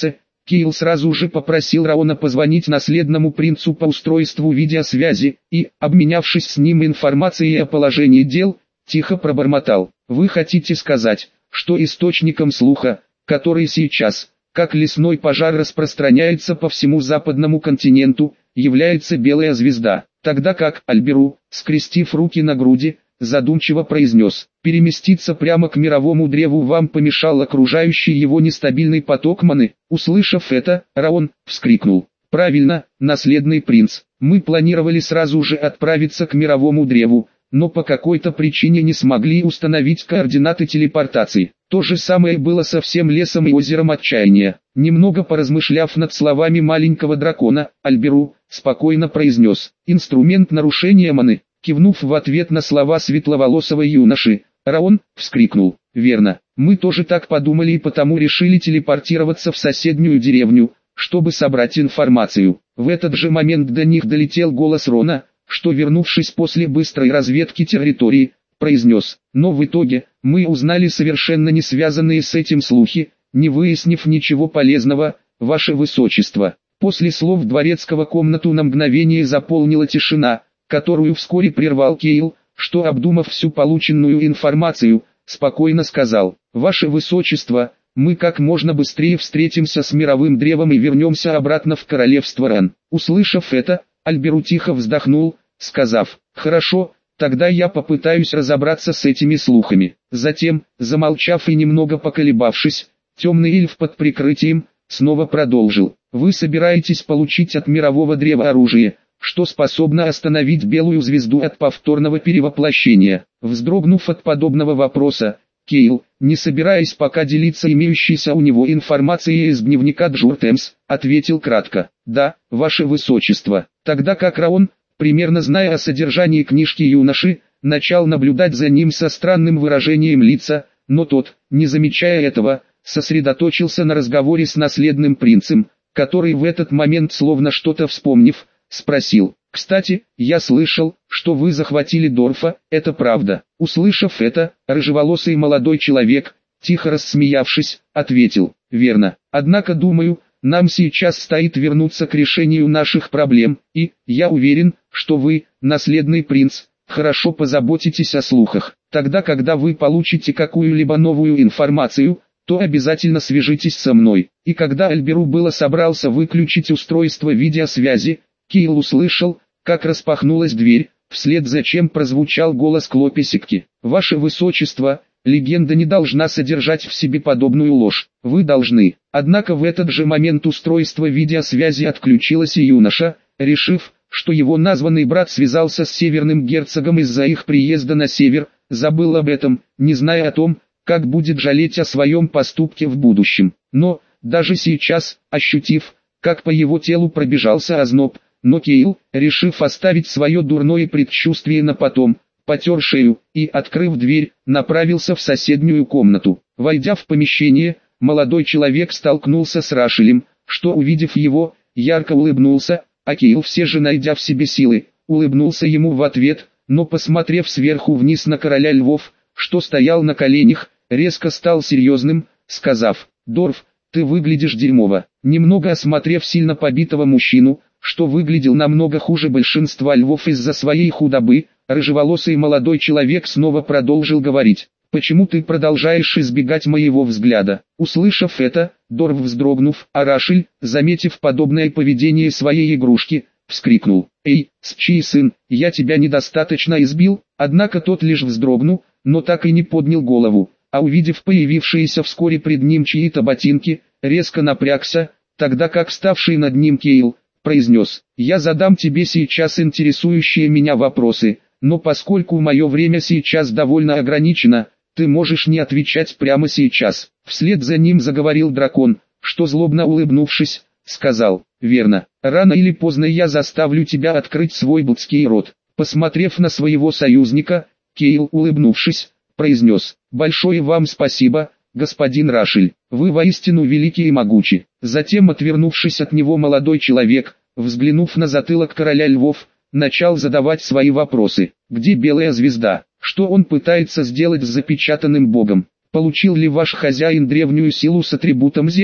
Кейл сразу же попросил Раона позвонить наследному принцу по устройству видеосвязи, и, обменявшись с ним информацией о положении дел, тихо пробормотал: «Вы хотите сказать, что источником слуха, который сейчас, как лесной пожар, распространяется по всему западному континенту, является белая звезда?» Тогда как Альберу, скрестив руки на груди, задумчиво произнес: «Переместиться прямо к мировому древу вам помешал окружающий его нестабильный поток маны». Услышав это, Раон вскрикнул: «Правильно, наследный принц, мы планировали сразу же отправиться к мировому древу, но по какой-то причине не смогли установить координаты телепортации. То же самое было со всем лесом и озером отчаяния». Немного поразмышляв над словами маленького дракона, Альберу спокойно произнес: «Инструмент нарушения маны». Кивнув в ответ на слова светловолосого юноши, Раон вскрикнул: «Верно, мы тоже так подумали и потому решили телепортироваться в соседнюю деревню, чтобы собрать информацию». В этот же момент до них долетел голос Рона, что, вернувшись после быстрой разведки территории, произнес: «Но в итоге, мы узнали совершенно не связанные с этим слухи, не выяснив ничего полезного, ваше высочество». После слов дворецкого комнату на мгновение заполнила тишина, которую вскоре прервал Кейл, что, обдумав всю полученную информацию, спокойно сказал: «Ваше высочество, мы как можно быстрее встретимся с мировым древом и вернемся обратно в королевство Ран». Услышав это, Альберу тихо вздохнул, сказав: «Хорошо, тогда я попытаюсь разобраться с этими слухами». Затем, замолчав и немного поколебавшись, темный эльф под прикрытием снова продолжил: «Вы собираетесь получить от мирового древа оружие, что способно остановить белую звезду от повторного перевоплощения». Вздрогнув от подобного вопроса, Кейл, не собираясь пока делиться имеющейся у него информацией из дневника Джуртемс, ответил кратко: «Да, ваше высочество». Тогда как Раон, примерно зная о содержании книжки юноши, начал наблюдать за ним со странным выражением лица, но тот, не замечая этого, сосредоточился на разговоре с наследным принцем, который в этот момент, словно что-то вспомнив, спросил: «Кстати, я слышал, что вы захватили Дорфа, это правда?» Услышав это, рыжеволосый молодой человек, тихо рассмеявшись, ответил: «Верно. Однако думаю, нам сейчас стоит вернуться к решению наших проблем, и, я уверен, что вы, наследный принц, хорошо позаботитесь о слухах. Тогда, когда вы получите какую-либо новую информацию, то обязательно свяжитесь со мной». И когда Альберу было собрался выключить устройство видеосвязи, Кейл услышал, как распахнулась дверь, вслед за чем прозвучал голос Клописикки: «Ваше высочество, легенда не должна содержать в себе подобную ложь. Вы должны». Однако в этот же момент устройство видеосвязи отключилось, и юноша, решив, что его названный брат связался с северным герцогом из-за их приезда на север, забыл об этом, не зная о том, как будет жалеть о своем поступке в будущем. Но, даже сейчас, ощутив, как по его телу пробежался озноб, но Кейл, решив оставить свое дурное предчувствие на потом, потер шею и, открыв дверь, направился в соседнюю комнату. Войдя в помещение, молодой человек столкнулся с Рашелем, что, увидев его, ярко улыбнулся, а Кейл, все же найдя в себе силы, улыбнулся ему в ответ, но, посмотрев сверху вниз на короля львов, что стоял на коленях, резко стал серьезным, сказав: «Дорф, ты выглядишь дерьмово». Немного осмотрев сильно побитого мужчину, что выглядел намного хуже большинства львов из-за своей худобы, рыжеволосый молодой человек снова продолжил говорить: «Почему ты продолжаешь избегать моего взгляда?» Услышав это, Дорф, вздрогнув, а Рашель, заметив подобное поведение своей игрушки, вскрикнул: «Эй, сучий сын, я тебя недостаточно избил?» Однако тот лишь вздрогнул, но так и не поднял голову, а увидев появившиеся вскоре пред ним чьи-то ботинки, резко напрягся, тогда как вставший над ним Кейл произнес: «Я задам тебе сейчас интересующие меня вопросы, но поскольку мое время сейчас довольно ограничено, ты можешь не отвечать прямо сейчас». Вслед за ним заговорил дракон, что, злобно улыбнувшись, сказал: «Верно, рано или поздно я заставлю тебя открыть свой блудский рот». Посмотрев на своего союзника, Кейл, улыбнувшись, произнес: «Большое вам спасибо, господин Рашель, вы воистину великий и могучи». Затем, отвернувшись от него, молодой человек, взглянув на затылок короля львов, начал задавать свои вопросы. Где белая звезда? Что он пытается сделать с запечатанным богом? Получил ли ваш хозяин древнюю силу с атрибутом земли?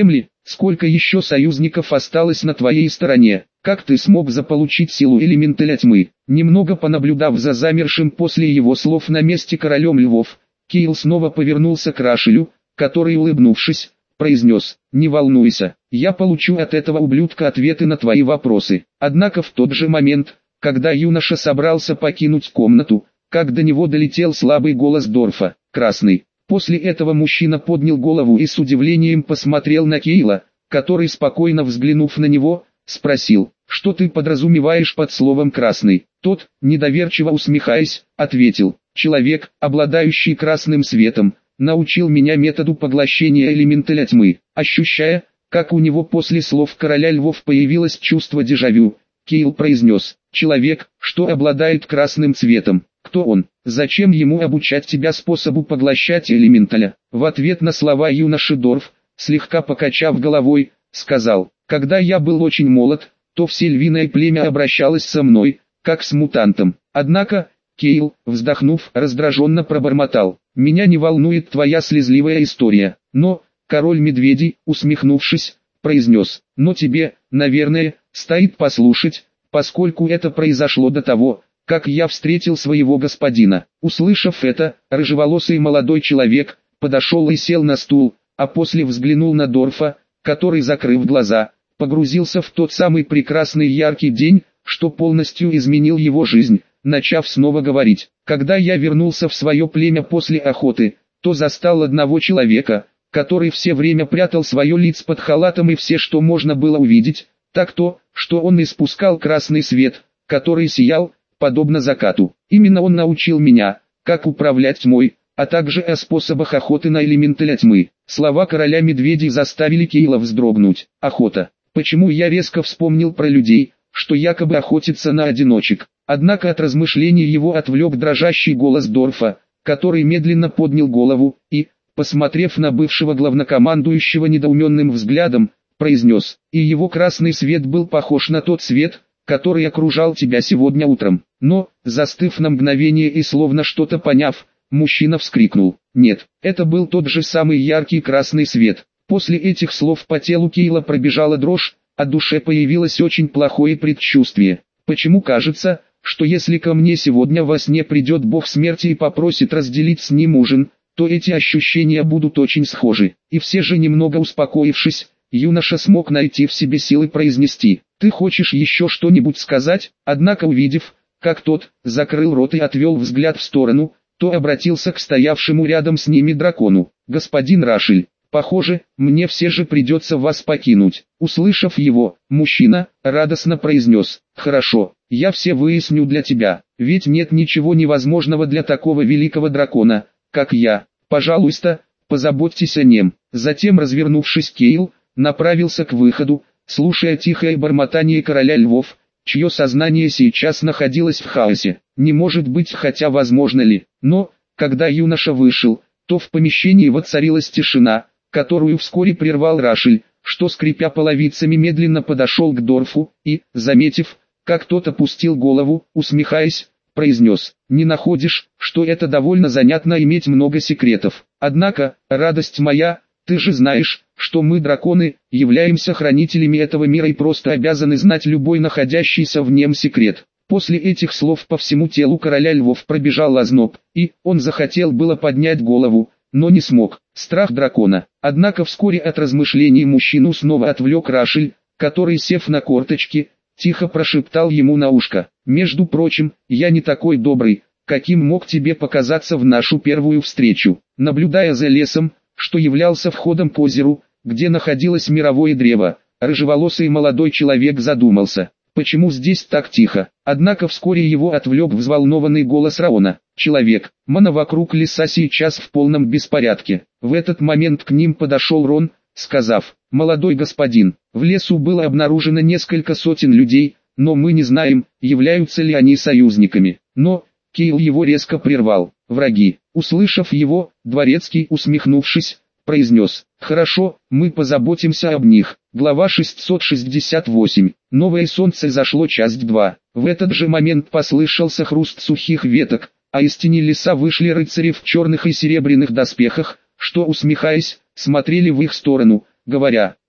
Сколько еще союзников осталось на твоей стороне? Как ты смог заполучить силу элементаля тьмы? Немного понаблюдав за замершим после его слов на месте королем львов, Кейл снова повернулся к Рашелю, который, улыбнувшись, произнес: «Не волнуйся, я получу от этого ублюдка ответы на твои вопросы». Однако в тот же момент, когда юноша собрался покинуть комнату, как до него долетел слабый голос Дорфа: «Красный». После этого мужчина поднял голову и с удивлением посмотрел на Кейла, который, спокойно взглянув на него, спросил: «Что ты подразумеваешь под словом «красный»?» Тот, недоверчиво усмехаясь, ответил: «Человек, обладающий красным светом, научил меня методу поглощения элементаля тьмы». Ощущая, как у него после слов короля львов появилось чувство дежавю, Кейл произнес: «Человек, что обладает красным цветом. Кто он? Зачем ему обучать тебя способу поглощать элементаля?» В ответ на слова юноши Дорф, слегка покачав головой, сказал: «Когда я был очень молод, то все львиное племя обращалось со мной, как с мутантом. Однако...» Кейл, вздохнув, раздраженно пробормотал: «Меня не волнует твоя слезливая история». Но, король медведей, усмехнувшись, произнес: «Но тебе, наверное, стоит послушать, поскольку это произошло до того, как я встретил своего господина». Услышав это, рыжеволосый молодой человек подошел и сел на стул, а после взглянул на Дорфа, который, закрыв глаза, погрузился в тот самый прекрасный яркий день, что полностью изменил его жизнь, начав снова говорить: «Когда я вернулся в свое племя после охоты, то застал одного человека, который все время прятал свое лицо под халатом, и все, что можно было увидеть, так то, что он испускал красный свет, который сиял, подобно закату. Именно он научил меня, как управлять тьмой, а также о способах охоты на элементаля тьмы». Слова короля медведей заставили Кейла вздрогнуть. Охота. Почему я резко вспомнил про людей, что якобы охотятся на одиночек? Однако от размышлений его отвлек дрожащий голос Дорфа, который медленно поднял голову и, посмотрев на бывшего главнокомандующего недоуменным взглядом, произнес: «И его красный свет был похож на тот свет, который окружал тебя сегодня утром». Но, застыв на мгновение и словно что-то поняв, мужчина вскрикнул: «Нет, это был тот же самый яркий красный свет». После этих слов по телу Кейла пробежала дрожь, а в душе появилось очень плохое предчувствие. Почему кажется, что если ко мне сегодня во сне придет бог смерти и попросит разделить с ним ужин, то эти ощущения будут очень схожи? И все же, немного успокоившись, юноша смог найти в себе силы произнести: «Ты хочешь еще что-нибудь сказать?» Однако, увидев, как тот закрыл рот и отвел взгляд в сторону, то обратился к стоявшему рядом с ними дракону: «Господин Рашель, похоже, мне все же придется вас покинуть». Услышав его, мужчина радостно произнес: «Хорошо, я все выясню для тебя, ведь нет ничего невозможного для такого великого дракона, как я. Пожалуйста, позаботьтесь о нем». Затем, развернувшись, Кейл направился к выходу, слушая тихое бормотание короля львов, чье сознание сейчас находилось в хаосе. Не может быть, хотя возможно ли? Но, когда юноша вышел, то в помещении воцарилась тишина, которую вскоре прервал Рашель, что, скрипя половицами, медленно подошел к Дорфу и, заметив, как тот опустил голову, усмехаясь, произнес: «Не находишь, что это довольно занятно иметь много секретов? Однако, радость моя, ты же знаешь, что мы, драконы, являемся хранителями этого мира и просто обязаны знать любой находящийся в нем секрет». После этих слов по всему телу короля львов пробежал озноб, и он захотел было поднять голову, но не смог. Страх дракона. Однако вскоре от размышлений мужчину снова отвлек Рашель, который, сев на корточки, тихо прошептал ему на ушко: «Между прочим, я не такой добрый, каким мог тебе показаться в нашу первую встречу». Наблюдая за лесом, что являлся входом к озеру, где находилось мировое древо, рыжеволосый молодой человек задумался: почему здесь так тихо? Однако вскоре его отвлек взволнованный голос Раона: «Человек, мана вокруг леса сейчас в полном беспорядке». В этот момент к ним подошел Рон, сказав: «Молодой господин, в лесу было обнаружено несколько сотен людей, но мы не знаем, являются ли они союзниками». Но Кейл его резко прервал: «Враги». Услышав его, Дворецкий, усмехнувшись, произнес: «Хорошо, мы позаботимся об них». Глава шестьсот шестьдесят восемь. Новое солнце зашло, часть два. В этот же момент послышался хруст сухих веток, а из тени леса вышли рыцари в черных и серебряных доспехах, что, усмехаясь, смотрели в их сторону, говоря: «Ты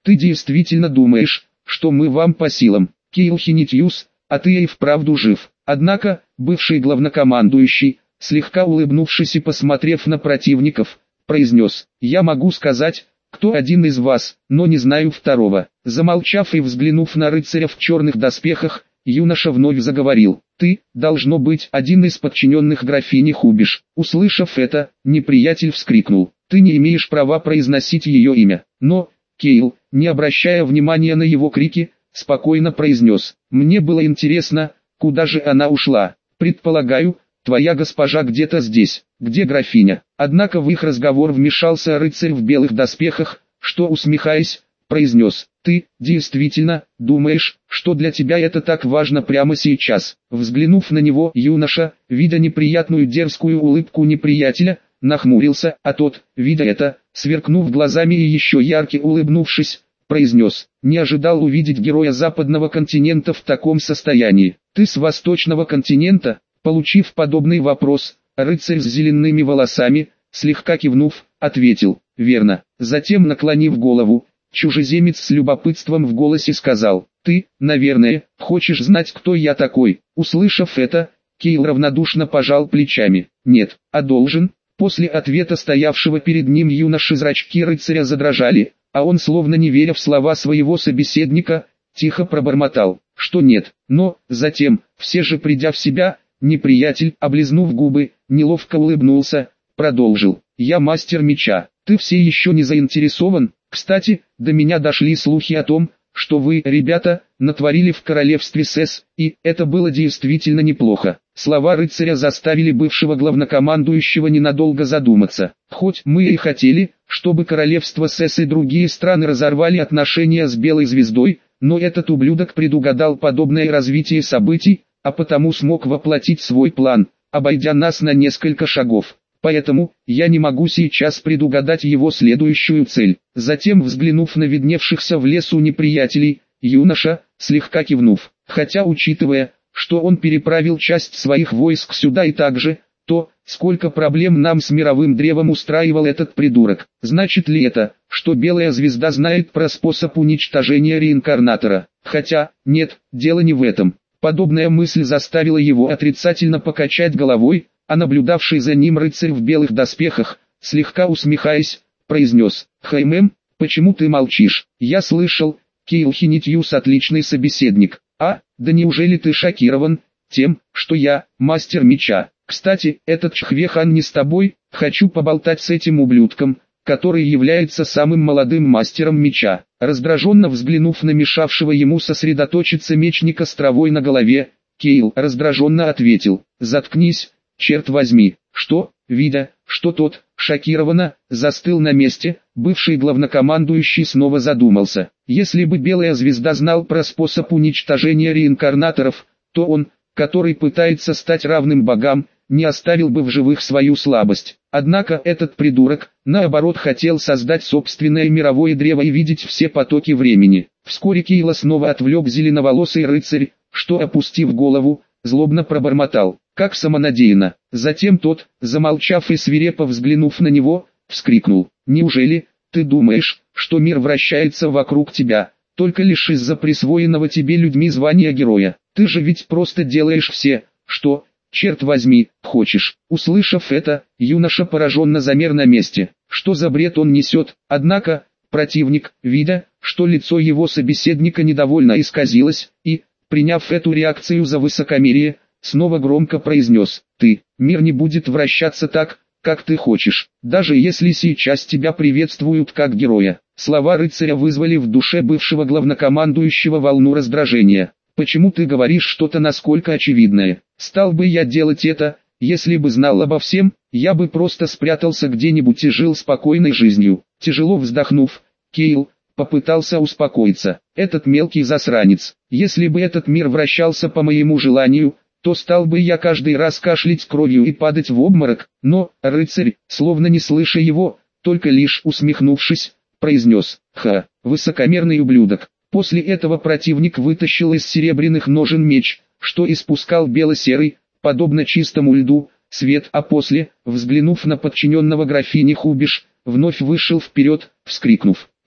ты действительно думаешь, что мы вам по силам? Кейл Хинитьюс, а ты и вправду жив. Однако, бывший главнокомандующий, слегка улыбнувшись и посмотрев на противников, произнес: «Я могу сказать, кто один из вас, но не знаю второго». Замолчав и взглянув на рыцаря в черных доспехах, юноша вновь заговорил: «Ты, должно быть, один из подчиненных графини Хубиш». Услышав это, неприятель вскрикнул: «Ты не имеешь права произносить ее имя». Но Кейл, не обращая внимания на его крики, спокойно произнес: «Мне было интересно, куда же она ушла. Предполагаю, твоя госпожа где-то здесь. Где графиня?» Однако в их разговор вмешался рыцарь в белых доспехах, что, усмехаясь, произнес: «Ты, действительно, думаешь, что для тебя это так важно прямо сейчас?» Взглянув на него, юноша, видя неприятную дерзкую улыбку неприятеля, нахмурился, а тот, видя это, сверкнув глазами и еще ярко улыбнувшись, произнес: «Не ожидал увидеть героя западного континента в таком состоянии. Ты с восточного континента?» Получив подобный вопрос, рыцарь с зелеными волосами, слегка кивнув, ответил: «Верно». Затем, наклонив голову, чужеземец с любопытством в голосе сказал: «Ты, наверное, хочешь знать, кто я такой?» Услышав это, Кейл равнодушно пожал плечами. «Нет, а должен». После ответа стоявшего перед ним юноши зрачки рыцаря задрожали, а он, словно не веря в слова своего собеседника, тихо пробормотал, что нет. Но, затем, все же придя в себя, неприятель, облизнув губы, неловко улыбнулся, продолжил: «Я мастер меча. Ты все еще не заинтересован? Кстати, до меня дошли слухи о том, что вы, ребята, натворили в королевстве Сэс, и это было действительно неплохо». Слова рыцаря заставили бывшего главнокомандующего ненадолго задуматься. Хоть мы и хотели, чтобы королевство Сэс и другие страны разорвали отношения с Белой Звездой, но этот ублюдок предугадал подобное развитие событий, а потому смог воплотить свой план, обойдя нас на несколько шагов. Поэтому, я не могу сейчас предугадать его следующую цель. Затем, взглянув на видневшихся в лесу неприятелей, юноша, слегка кивнув, хотя учитывая, что он переправил часть своих войск сюда и также, то, сколько проблем нам с мировым древом устраивал этот придурок. Значит ли это, что Белая Звезда знает про способ уничтожения реинкарнатора? Хотя, нет, дело не в этом. Подобная мысль заставила его отрицательно покачать головой, а наблюдавший за ним рыцарь в белых доспехах, слегка усмехаясь, произнес: «Хаймем, почему ты молчишь? Я слышал, Кейл Хинитьюс отличный собеседник. А, да неужели ты шокирован тем, что я, мастер меча? Кстати, этот Чхвехан не с тобой? Хочу поболтать с этим ублюдком, который является самым молодым мастером меча». Раздраженно взглянув на мешавшего ему сосредоточиться мечника с травой на голове, Кейл раздраженно ответил: «Заткнись, черт возьми». Что, видя, что тот, шокированно, застыл на месте, бывший главнокомандующий снова задумался. Если бы Белая Звезда знал про способ уничтожения реинкарнаторов, то он, который пытается стать равным богам, не оставил бы в живых свою слабость. Однако этот придурок, наоборот, хотел создать собственное мировое древо и видеть все потоки времени. Вскоре Кейла снова отвлек зеленоволосый рыцарь, что, опустив голову, злобно пробормотал: «Как самонадеянно». Затем тот, замолчав и свирепо взглянув на него, вскрикнул: «Неужели ты думаешь, что мир вращается вокруг тебя, только лишь из-за присвоенного тебе людьми звания героя? Ты же ведь просто делаешь все, что, черт возьми, хочешь». Услышав это, юноша пораженно замер на месте. Что за бред он несет? Однако, противник, видя, что лицо его собеседника недовольно исказилось, и, приняв эту реакцию за высокомерие, снова громко произнес: «Ты, мир не будет вращаться так, как ты хочешь, даже если сейчас тебя приветствуют как героя». Слова рыцаря вызвали в душе бывшего главнокомандующего волну раздражения. «Почему ты говоришь что-то насколько очевидное? Стал бы я делать это, если бы знал обо всем, я бы просто спрятался где-нибудь и жил спокойной жизнью». Тяжело вздохнув, Кейл попытался успокоиться. «Этот мелкий засранец, если бы этот мир вращался по моему желанию, то стал бы я каждый раз кашлять кровью и падать в обморок». Но рыцарь, словно не слыша его, только лишь усмехнувшись, произнес: «Ха, высокомерный ублюдок». После этого противник вытащил из серебряных ножен меч, что испускал бело-серый, подобно чистому льду, свет, а после, взглянув на подчиненного графини Хубиш, вновь вышел вперед, вскрикнув: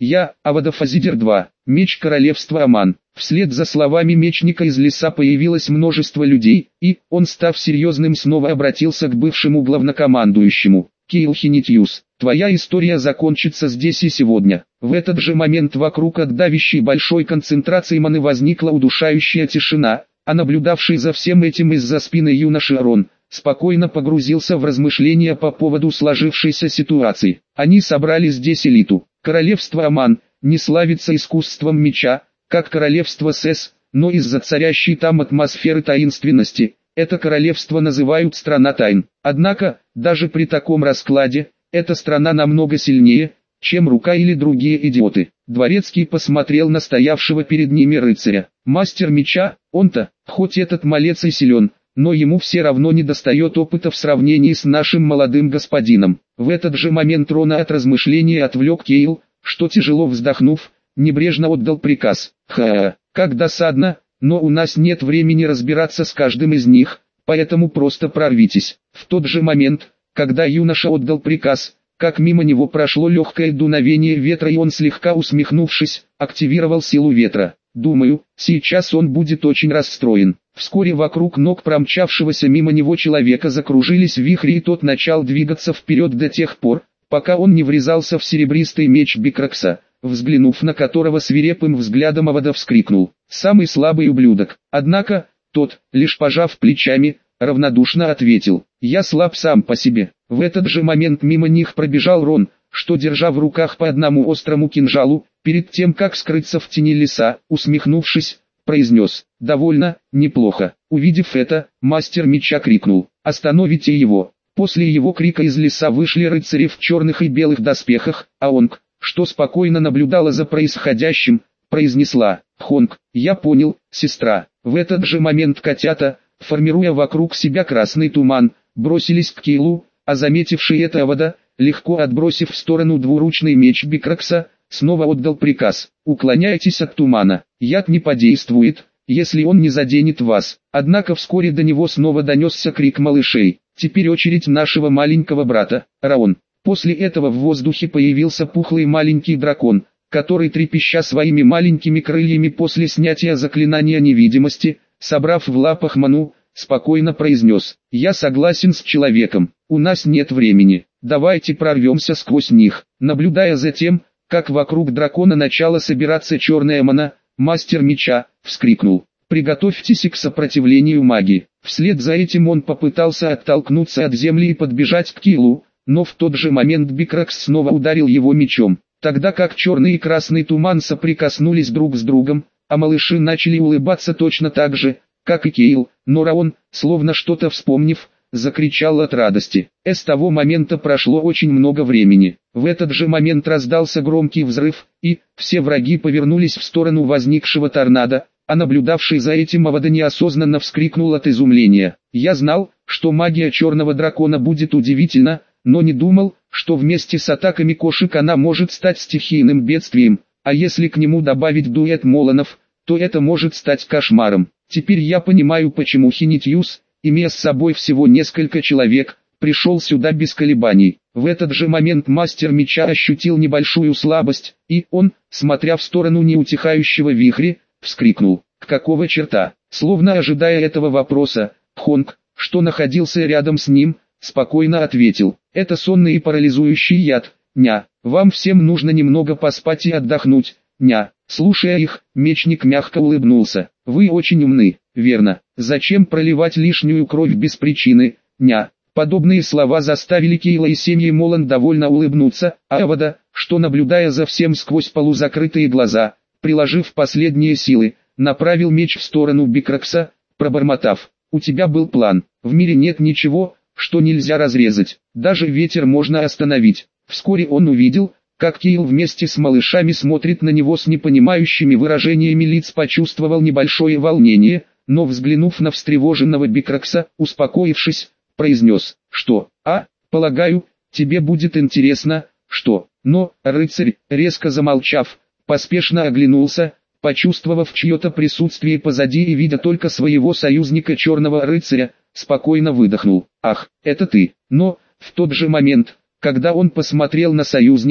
Я, Авадафазидер два, меч королевства Аман. Вслед за словами мечника из леса появилось множество людей, и, он став серьезным снова обратился к бывшему главнокомандующему. Кейл Хинитьюс, твоя история закончится здесь и сегодня. В этот же момент вокруг от давящей большой концентрации маны возникла удушающая тишина, а наблюдавший за всем этим из-за спины юноши Рон спокойно погрузился в размышления по поводу сложившейся ситуации. Они собрали здесь элиту. Королевство Аман не славится искусством меча, как королевство Сес, но из-за царящей там атмосферы таинственности, это королевство называют страна тайн. Однако, даже при таком раскладе, эта страна намного сильнее, чем Рука или другие идиоты. Дворецкий посмотрел на стоявшего перед ними рыцаря. Мастер меча, он-то, хоть этот малец и силен, но ему все равно недостает опыта в сравнении с нашим молодым господином. В этот же момент Рона от размышления отвлек Кейл, что тяжело вздохнув, небрежно отдал приказ. Ха, как досадно, но у нас нет времени разбираться с каждым из них, поэтому просто прорвитесь. В тот же момент, когда юноша отдал приказ, как мимо него прошло легкое дуновение ветра и он, слегка усмехнувшись, активировал силу ветра. Думаю, сейчас он будет очень расстроен. Вскоре вокруг ног промчавшегося мимо него человека закружились вихри, и тот начал двигаться вперед до тех пор, пока он не врезался в серебристый меч Бикракса, взглянув на которого свирепым взглядом Авада вскрикнул: «Самый слабый ублюдок!» Однако, тот, лишь пожав плечами, равнодушно ответил: «Я слаб сам по себе». В этот же момент мимо них пробежал Рон, что, держа в руках по одному острому кинжалу, перед тем как скрыться в тени леса, усмехнувшись, произнес: «Довольно, неплохо». Увидев это, мастер меча крикнул: «Остановите его!». После его крика из леса вышли рыцари в черных и белых доспехах, а Онг, что спокойно наблюдала за происходящим, произнесла: «Хонг, я понял, сестра». В этот же момент котята, формируя вокруг себя красный туман, бросились к Кейлу, а заметивший это Авада, легко отбросив в сторону двуручный меч Бикракса, снова отдал приказ: «Уклоняйтесь от тумана, яд не подействует, если он не заденет вас». Однако вскоре до него снова донесся крик малышей: «Теперь очередь нашего маленького брата, Раон». После этого в воздухе появился пухлый маленький дракон, который, трепеща своими маленькими крыльями после снятия заклинания невидимости, собрав в лапах ману, спокойно произнес: «Я согласен с человеком, у нас нет времени, давайте прорвемся сквозь них». Наблюдая за тем, как вокруг дракона начала собираться черная мана, мастер меча вскрикнул: «Приготовьтесь к сопротивлению магии». Вслед за этим он попытался оттолкнуться от земли и подбежать к Кейлу, но в тот же момент Бикракс снова ударил его мечом. Тогда как черный и красный туман соприкоснулись друг с другом, а малыши начали улыбаться точно так же, как и Кейл, но Раон, словно что-то вспомнив, закричал от радости. С того момента прошло очень много времени. В этот же момент раздался громкий взрыв, и все враги повернулись в сторону возникшего торнадо, а наблюдавший за этим Авада неосознанно вскрикнул от изумления. «Я знал, что магия черного дракона будет удивительна, но не думал, что вместе с атаками кошек она может стать стихийным бедствием, а если к нему добавить дуэт Моланов, то это может стать кошмаром. Теперь я понимаю, почему Хинитьюс, имея с собой всего несколько человек, пришел сюда без колебаний». В этот же момент мастер меча ощутил небольшую слабость, и он, смотря в сторону неутихающего вихря, вскрикнул: «Какого черта?». Словно ожидая этого вопроса, Хонг, что находился рядом с ним, спокойно ответил: «Это сонный и парализующий яд, ня. Вам всем нужно немного поспать и отдохнуть, ня». Слушая их, мечник мягко улыбнулся: «Вы очень умны, верно? Зачем проливать лишнюю кровь без причины, ня?» Подобные слова заставили Кейла и семьи Молан довольно улыбнуться, а Авада, что наблюдая за всем сквозь полузакрытые глаза, приложив последние силы, направил меч в сторону Бикракса, пробормотав: «У тебя был план. В мире нет ничего, что нельзя разрезать, даже ветер можно остановить». Вскоре он увидел, как Кейл вместе с малышами смотрит на него с непонимающими выражениями лиц, почувствовал небольшое волнение, но, взглянув на встревоженного Бикракса, успокоившись, произнес: «Что? А, полагаю, тебе будет интересно, что?» Но рыцарь, резко замолчав, поспешно оглянулся, почувствовав чье-то присутствие позади и видя только своего союзника черного рыцаря, спокойно выдохнул: «Ах, это ты!». Но, в тот же момент, когда он посмотрел на союзника,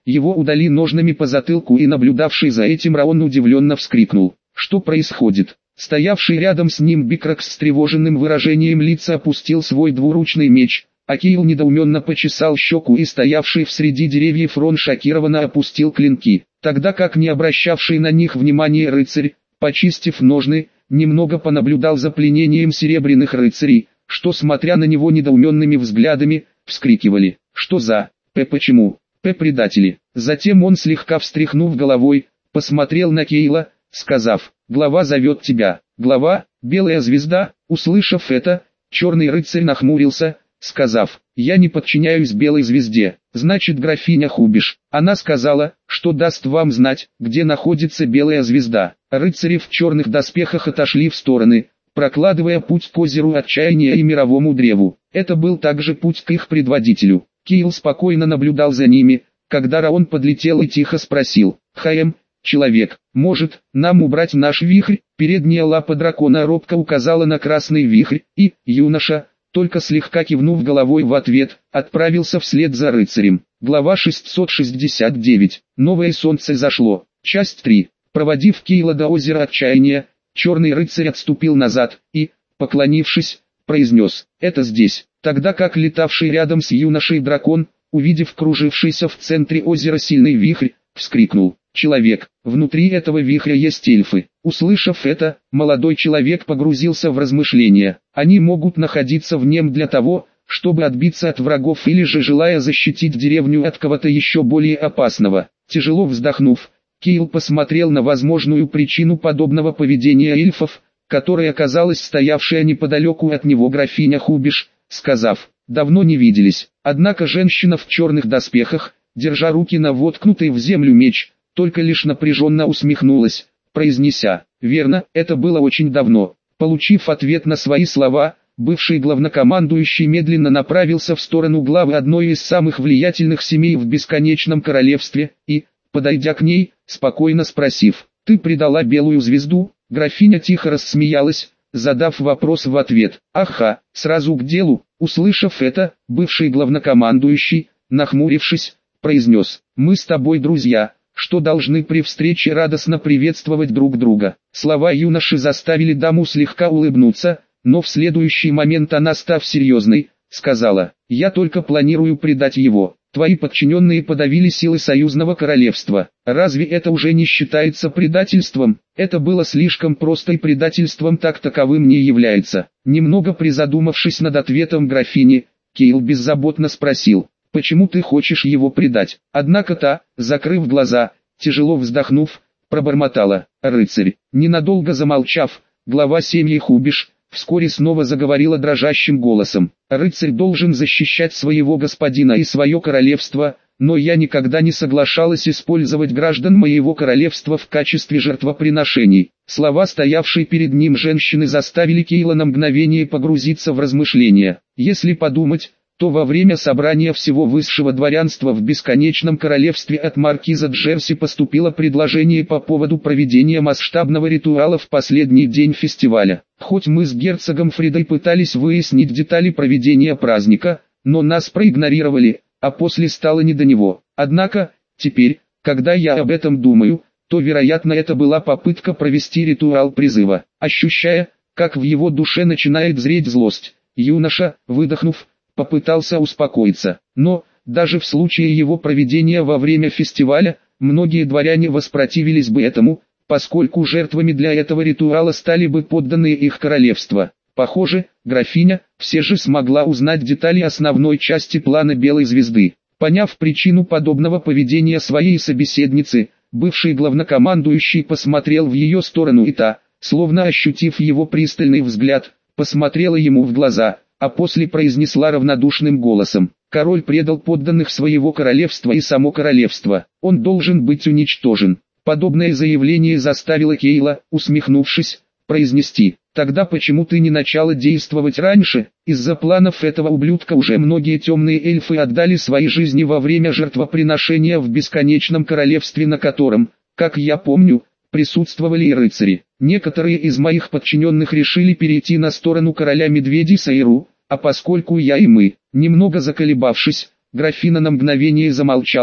Его удали ножными по затылку, и наблюдавший за этим Раон удивленно вскрикнул. Что происходит? Стоявший рядом с ним Бикракс с тревоженным выражением лица опустил свой двуручный меч, а Кейл недоуменно почесал щеку, и стоявший в среди деревьев Рон шокированно опустил клинки, тогда как не обращавший на них внимания рыцарь, почистив ножны, немного понаблюдал за пленением серебряных рыцарей, что, смотря на него недоуменными взглядами, вскрикивали: «Что за... П почему? П предатели?» Затем он, слегка встряхнув головой, посмотрел на Кейла, сказав: «Глава зовет тебя». «Глава, белая звезда?» Услышав это, черный рыцарь нахмурился, сказав: «Я не подчиняюсь белой звезде». «Значит, графиня Хубиш, она сказала, что даст вам знать, где находится белая звезда». Рыцари в черных доспехах отошли в стороны, прокладывая путь к озеру Отчаяния и Мировому древу. Это был также путь к их предводителю. Кейл спокойно наблюдал за ними, когда Раон подлетел и тихо спросил: «Хаем, человек, может, нам убрать наш вихрь?» Передняя лапа дракона робко указала на красный вихрь, и юноша, только слегка кивнув головой в ответ, отправился вслед за рыцарем. Глава шестьсот шестьдесят девять. Новое солнце зашло. Часть три. Проводив Кейла до озера Отчаяния, черный рыцарь отступил назад и, поклонившись, произнес: «Это здесь». Тогда как летавший рядом с юношей дракон, увидев кружившийся в центре озера сильный вихрь, вскрикнул: «Человек, внутри этого вихря есть эльфы». Услышав это, молодой человек погрузился в размышления. Они могут находиться в нем для того, чтобы отбиться от врагов, или же желая защитить деревню от кого-то еще более опасного. Тяжело вздохнув, Кейл посмотрел на возможную причину подобного поведения эльфов, которой оказалась стоявшая неподалеку от него графиня Хубиш, сказав: «Давно не виделись». Однако женщина в черных доспехах, держа руки на воткнутый в землю меч, только лишь напряженно усмехнулась, произнеся: «Верно, это было очень давно». Получив ответ на свои слова, бывший главнокомандующий медленно направился в сторону главы одной из самых влиятельных семей в Бесконечном Королевстве, и, подойдя к ней, спокойно спросив: «Ты предала белую звезду?» Графиня тихо рассмеялась, задав вопрос в ответ: «Аха, сразу к делу». Услышав это, бывший главнокомандующий, нахмурившись, произнес: «Мы с тобой друзья, что должны при встрече радостно приветствовать друг друга». Слова юноши заставили даму слегка улыбнуться, но в следующий момент она, став серьезной, сказала: «Я только планирую предать его. Твои подчиненные подавили силы союзного королевства. Разве это уже не считается предательством?» Это было слишком просто, и предательством так таковым не является. Немного призадумавшись над ответом графини, Кейл беззаботно спросил: «Почему ты хочешь его предать?» Однако та, закрыв глаза, тяжело вздохнув, пробормотала: «Рыцарь». Ненадолго замолчав, глава семьи Хубиш вскоре снова заговорила дрожащим голосом: «Рыцарь должен защищать своего господина и свое королевство, но я никогда не соглашалась использовать граждан моего королевства в качестве жертвоприношений». Слова стоявшей перед ним женщины заставили Кейла на мгновение погрузиться в размышления. Если подумать, то во время собрания всего высшего дворянства в Бесконечном Королевстве от маркиза Джерси поступило предложение по поводу проведения масштабного ритуала в последний день фестиваля. Хоть мы с герцогом Фридой пытались выяснить детали проведения праздника, но нас проигнорировали, а после стало не до него. Однако, теперь, когда я об этом думаю, то вероятно это была попытка провести ритуал призыва. Ощущая, как в его душе начинает зреть злость, юноша, выдохнув, попытался успокоиться. Но, даже в случае его проведения во время фестиваля, многие дворяне воспротивились бы этому, поскольку жертвами для этого ритуала стали бы подданные их королевства. Похоже, графиня все же смогла узнать детали основной части плана Белой Звезды. Поняв причину подобного поведения своей собеседницы, бывший главнокомандующий посмотрел в ее сторону, и та, словно ощутив его пристальный взгляд, посмотрела ему в глаза, а после произнесла равнодушным голосом: «Король предал подданных своего королевства и само королевство. Он должен быть уничтожен». Подобное заявление заставило Кейла, усмехнувшись, произнести: «Тогда почему ты не начала действовать раньше?» Из-за планов этого ублюдка уже многие темные эльфы отдали свои жизни во время жертвоприношения в Бесконечном Королевстве, на котором, как я помню, присутствовали и рыцари. Некоторые из моих подчиненных решили перейти на сторону короля медведей Сайру, а поскольку я и мы, немного заколебавшись, графиня на мгновение замолчала,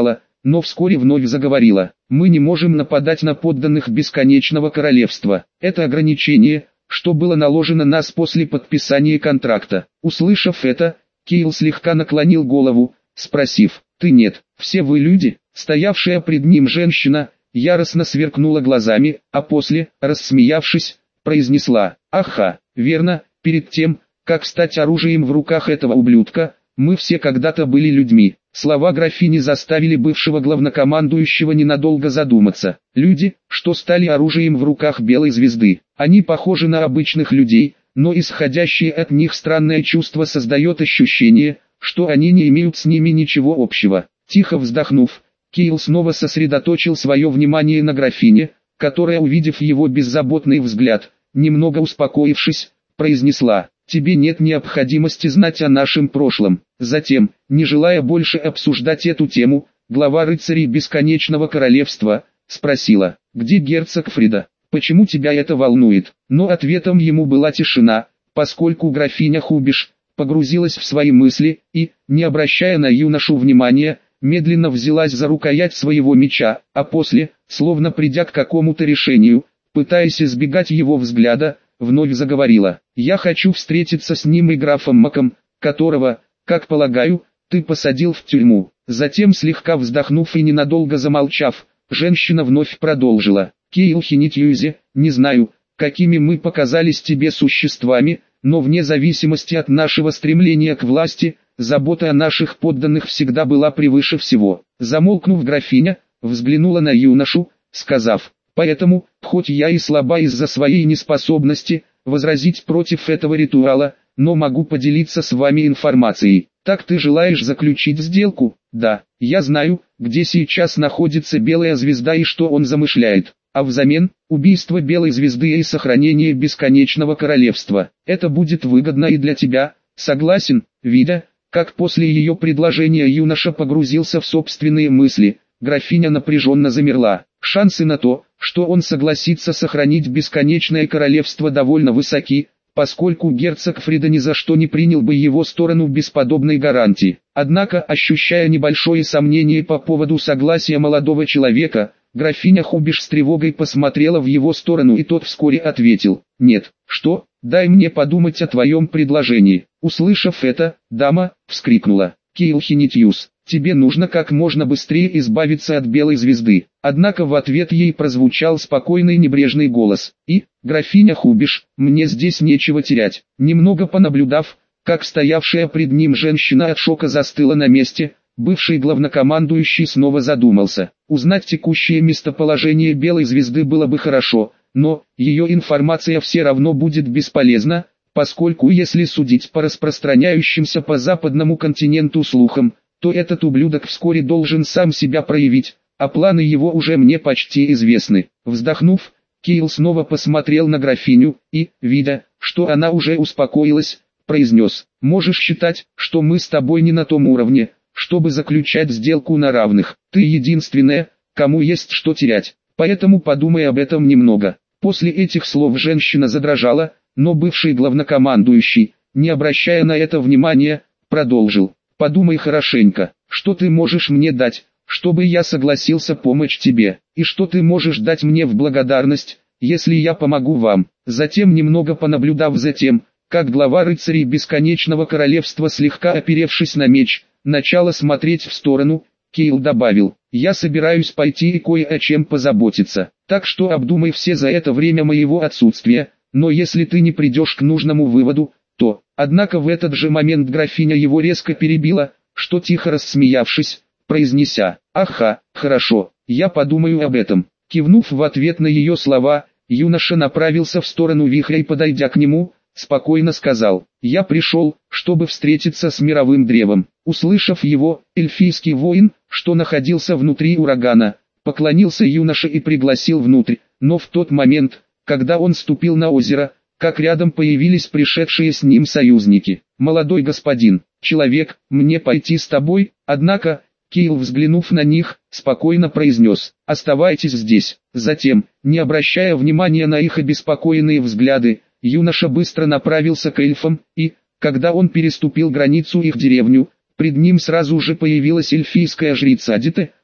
но вскоре вновь заговорила. «Мы не можем нападать на подданных бесконечного королевства. Это ограничение, что было наложено нас после подписания контракта». Услышав это, Кейл слегка наклонил голову, спросив: «Ты нет, все вы люди?» Стоявшая пред ним женщина яростно сверкнула глазами, а после, рассмеявшись, произнесла: «Аха, верно, перед тем, как стать оружием в руках этого ублюдка, мы все когда-то были людьми». Слова графини заставили бывшего главнокомандующего ненадолго задуматься. Люди, что стали оружием в руках Белой Звезды. Они похожи на обычных людей, но исходящее от них странное чувство создает ощущение, что они не имеют с ними ничего общего. Тихо вздохнув, Кейл снова сосредоточил свое внимание на графине, которая, увидев его беззаботный взгляд, немного успокоившись, произнесла: «Тебе нет необходимости знать о нашем прошлом». Затем, не желая больше обсуждать эту тему, глава рыцарей Бесконечного Королевства спросила: «Где герцог Фрида? Почему тебя это волнует?» Но ответом ему была тишина, поскольку графиня Хубиш погрузилась в свои мысли и, не обращая на юношу внимания, медленно взялась за рукоять своего меча, а после, словно придя к какому-то решению, пытаясь избегать его взгляда, вновь заговорила: «Я хочу встретиться с ним и графом Маком, которого, как полагаю, ты посадил в тюрьму». Затем, слегка вздохнув и ненадолго замолчав, женщина вновь продолжила: «Кейл Хинитьюзи, не знаю, какими мы показались тебе существами, но вне зависимости от нашего стремления к власти, забота о наших подданных всегда была превыше всего». Замолкнув, графиня взглянула на юношу, сказав: «Поэтому, хоть я и слаба из-за своей неспособности возразить против этого ритуала, но могу поделиться с вами информацией. Так ты желаешь заключить сделку?» «Да, я знаю, где сейчас находится Белая Звезда и что он замышляет. А взамен, убийство Белой Звезды и сохранение Бесконечного Королевства. Это будет выгодно и для тебя, согласен?» Видя, как после ее предложения юноша погрузился в собственные мысли, графиня напряженно замерла. Шансы на то, что он согласится сохранить Бесконечное Королевство, довольно высоки, поскольку герцог Фрида ни за что не принял бы его сторону без подобной гарантии. Однако, ощущая небольшое сомнение по поводу согласия молодого человека, графиня Хубиш с тревогой посмотрела в его сторону, и тот вскоре ответил: «Нет». «Что? Дай мне подумать о твоем предложении». Услышав это, дама вскрикнула: «Кейл Хинитьюс, тебе нужно как можно быстрее избавиться от Белой Звезды». Однако в ответ ей прозвучал спокойный небрежный голос: «И, графиня Хубиш, мне здесь нечего терять». Немного понаблюдав, как стоявшая пред ним женщина от шока застыла на месте, бывший главнокомандующий снова задумался. Узнать текущее местоположение Белой Звезды было бы хорошо, но ее информация все равно будет бесполезна, поскольку, если судить по распространяющимся по западному континенту слухам, то этот ублюдок вскоре должен сам себя проявить, а планы его уже мне почти известны. Вздохнув, Кейл снова посмотрел на графиню и, видя, что она уже успокоилась, произнес: «Можешь считать, что мы с тобой не на том уровне, чтобы заключать сделку на равных. Ты единственная, кому есть что терять, поэтому подумай об этом немного». После этих слов женщина задрожала, но бывший главнокомандующий, не обращая на это внимания, продолжил: «Подумай хорошенько, что ты можешь мне дать, чтобы я согласился помочь тебе, и что ты можешь дать мне в благодарность, если я помогу вам». Затем, немного понаблюдав за тем, как глава рыцарей Бесконечного Королевства, слегка оперевшись на меч, начала смотреть в сторону, Кейл добавил: «Я собираюсь пойти и кое о чем позаботиться, так что обдумай все за это время моего отсутствия, но если ты не придешь к нужному выводу, то...» Однако в этот же момент графиня его резко перебила, что, тихо рассмеявшись, произнеся: «Аха, хорошо, я подумаю об этом». Кивнув в ответ на ее слова, юноша направился в сторону вихря и, подойдя к нему, спокойно сказал: «Я пришел, чтобы встретиться с мировым древом». Услышав его, эльфийский воин, что находился внутри урагана, поклонился юноше и пригласил внутрь, но в тот момент, когда он ступил на озеро, как рядом появились пришедшие с ним союзники. «Молодой господин, человек, мне пойти с тобой?» Однако, Кейл, взглянув на них, спокойно произнес: «Оставайтесь здесь». Затем, не обращая внимания на их обеспокоенные взгляды, юноша быстро направился к эльфам, и, когда он переступил границу их деревню, пред ним сразу же появилась эльфийская жрица Адите,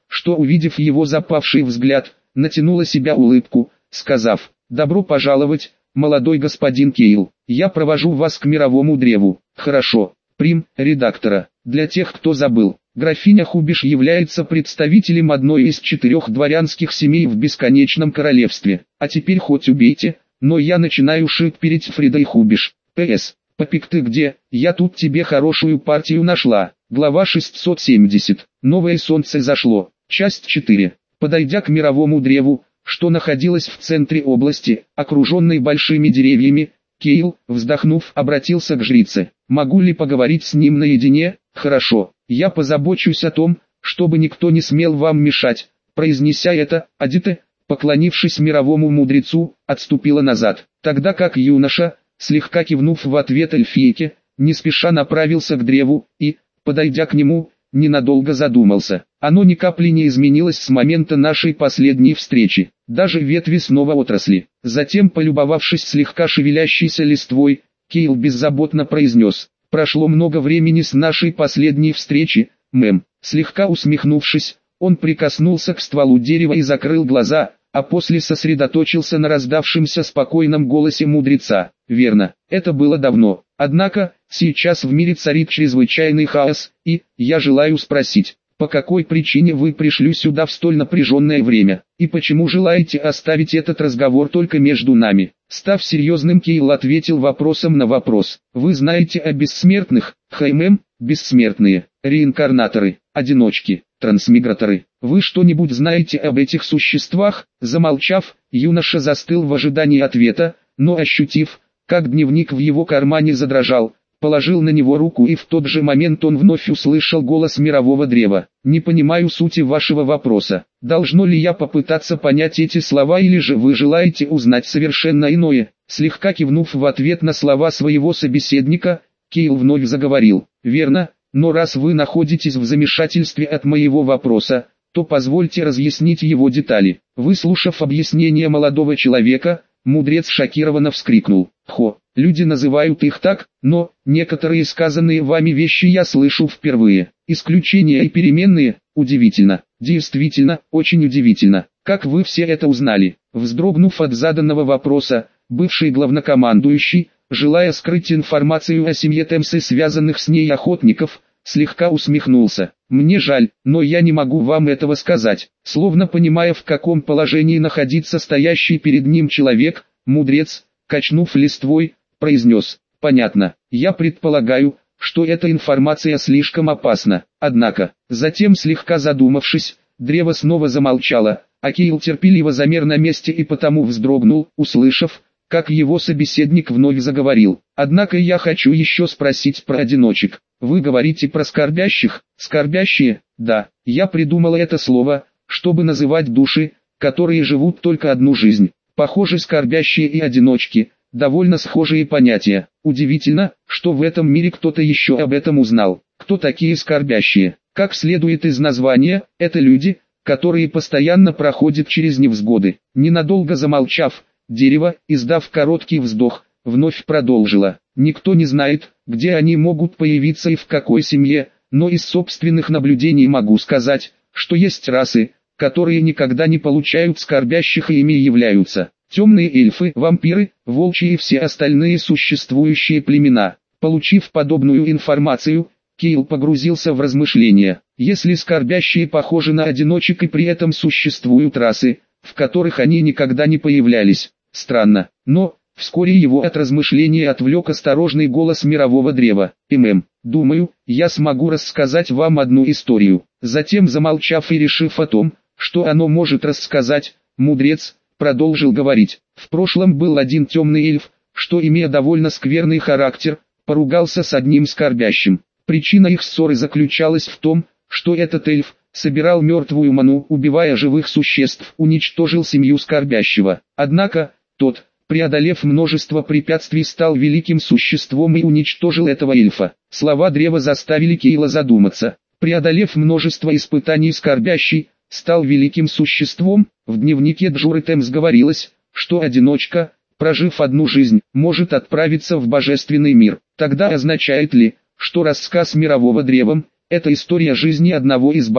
что, увидев его запавший взгляд, натянула себя улыбку, сказав: «Добро пожаловать, молодой господин Кейл, я провожу вас к мировому древу». «Хорошо, прим. Редактора. Для тех, кто забыл, графиня Хубиш является представителем одной из четырех дворянских семей в Бесконечном Королевстве. А теперь хоть убейте, но я начинаю шить перед Фридой Хубиш. П С. Попик, ты где? Я тут тебе хорошую партию нашла». Глава шестьсот семьдесят. Новое солнце зашло. Часть четыре. Подойдя к мировому древу, что находилось в центре области, окруженной большими деревьями, Кейл, вздохнув, обратился к жрице. «Могу ли поговорить с ним наедине?» «Хорошо, я позабочусь о том, чтобы никто не смел вам мешать». Произнеся это, Адите, поклонившись мировому мудрецу, отступила назад, тогда как юноша, слегка кивнув в ответ эльфийке, не спеша направился к древу и, подойдя к нему, ненадолго задумался. Оно ни капли не изменилось с момента нашей последней встречи, даже ветви снова отросли. Затем, полюбовавшись слегка шевелящейся листвой, Кейл беззаботно произнес: «Прошло много времени с нашей последней встречи, мэм». Слегка усмехнувшись, он прикоснулся к стволу дерева и закрыл глаза, а после сосредоточился на раздавшемся спокойном голосе мудреца. «Верно, это было давно. Однако, сейчас в мире царит чрезвычайный хаос, и, я желаю спросить, по какой причине вы пришли сюда в столь напряженное время, и почему желаете оставить этот разговор только между нами?» Став серьезным, Кейл ответил вопросом на вопрос. «Вы знаете о бессмертных, Хаймем? Бессмертные, реинкарнаторы, одиночки, трансмиграторы. Вы что-нибудь знаете об этих существах?» Замолчав, юноша застыл в ожидании ответа, но ощутив, как дневник в его кармане задрожал, положил на него руку, и в тот же момент он вновь услышал голос мирового древа. «Не понимаю сути вашего вопроса. Должно ли я попытаться понять эти слова, или же вы желаете узнать совершенно иное?» Слегка кивнув в ответ на слова своего собеседника, Кейл вновь заговорил. «Верно, но раз вы находитесь в замешательстве от моего вопроса, то позвольте разъяснить его детали». Выслушав объяснение молодого человека, мудрец шокированно вскрикнул: «Хо, люди называют их так, но некоторые сказанные вами вещи я слышу впервые. Исключения и переменные, удивительно, действительно, очень удивительно. Как вы все это узнали?» Вздрогнув от заданного вопроса, бывший главнокомандующий, желая скрыть информацию о семье Темсы, связанных с ней охотников, слегка усмехнулся. «Мне жаль, но я не могу вам этого сказать». Словно понимая, в каком положении находится стоящий перед ним человек, мудрец, качнув листвой, произнес: «Понятно, я предполагаю, что эта информация слишком опасна». Однако, затем, слегка задумавшись, древо снова замолчало, а Кейл терпеливо замер на месте и потому вздрогнул, услышав, как его собеседник вновь заговорил. «Однако я хочу еще спросить про одиночек. Вы говорите про скорбящих?» «Скорбящие? Да, я придумала это слово, чтобы называть души, которые живут только одну жизнь. Похоже, скорбящие и одиночки – довольно схожие понятия. Удивительно, что в этом мире кто-то еще об этом узнал. Кто такие скорбящие? Как следует из названия, это люди, которые постоянно проходят через невзгоды». Ненадолго замолчав, дерево, издав короткий вздох, вновь продолжило: «Никто не знает, где они могут появиться и в какой семье, но из собственных наблюдений могу сказать, что есть расы, которые никогда не получают скорбящих, и ими являются темные эльфы, вампиры, волчьи и все остальные существующие племена». Получив подобную информацию, Кейл погрузился в размышления. Если скорбящие похожи на одиночек и при этом существуют расы, в которых они никогда не появлялись, странно, но... Вскоре его от размышлений отвлек осторожный голос мирового древа. «Мм, думаю, я смогу рассказать вам одну историю». Затем, замолчав и решив о том, что оно может рассказать, мудрец продолжил говорить. «В прошлом был один темный эльф, что, имея довольно скверный характер, поругался с одним скорбящим. Причина их ссоры заключалась в том, что этот эльф собирал мертвую ману, убивая живых существ, уничтожил семью скорбящего. Однако, тот, преодолев множество препятствий, стал великим существом и уничтожил этого эльфа». Слова древа заставили Кейла задуматься. Преодолев множество испытаний, скорбящий стал великим существом. В дневнике Джуры Темс говорилось, что одиночка, прожив одну жизнь, может отправиться в божественный мир. Тогда означает ли, что рассказ мирового древом – это история жизни одного из богов?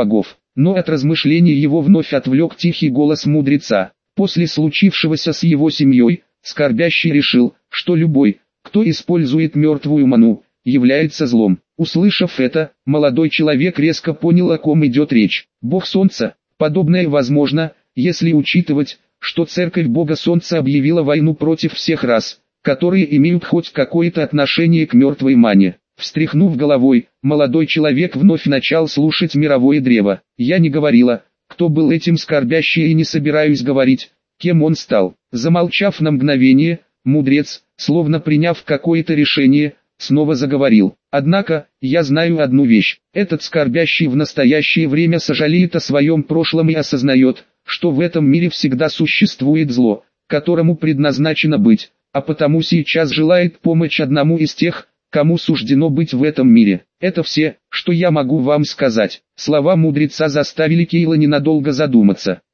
но от размышлений его вновь отвлек тихий голос мудреца. После случившегося с его семьей, скорбящий решил, что любой, кто использует мертвую ману, является злом. Услышав это, молодой человек резко понял, о ком идет речь. Бог Солнца. Подобное возможно, если учитывать, что Церковь Бога Солнца объявила войну против всех рас, которые имеют хоть какое-то отношение к мертвой мане. Встряхнув головой, молодой человек вновь начал слушать мировое древо. Я не говорила, кто был этим скорбящий, и не собираюсь говорить, кем он стал. Замолчав на мгновение, мудрец, словно приняв какое-то решение, снова заговорил. Однако, я знаю одну вещь. Этот скорбящий в настоящее время сожалеет о своем прошлом и осознает, что в этом мире всегда существует зло, которому предназначено быть, а потому сейчас желает помочь одному из тех, кому суждено быть в этом мире. Это все, что я могу вам сказать. Слова мудреца заставили Кейла ненадолго задуматься.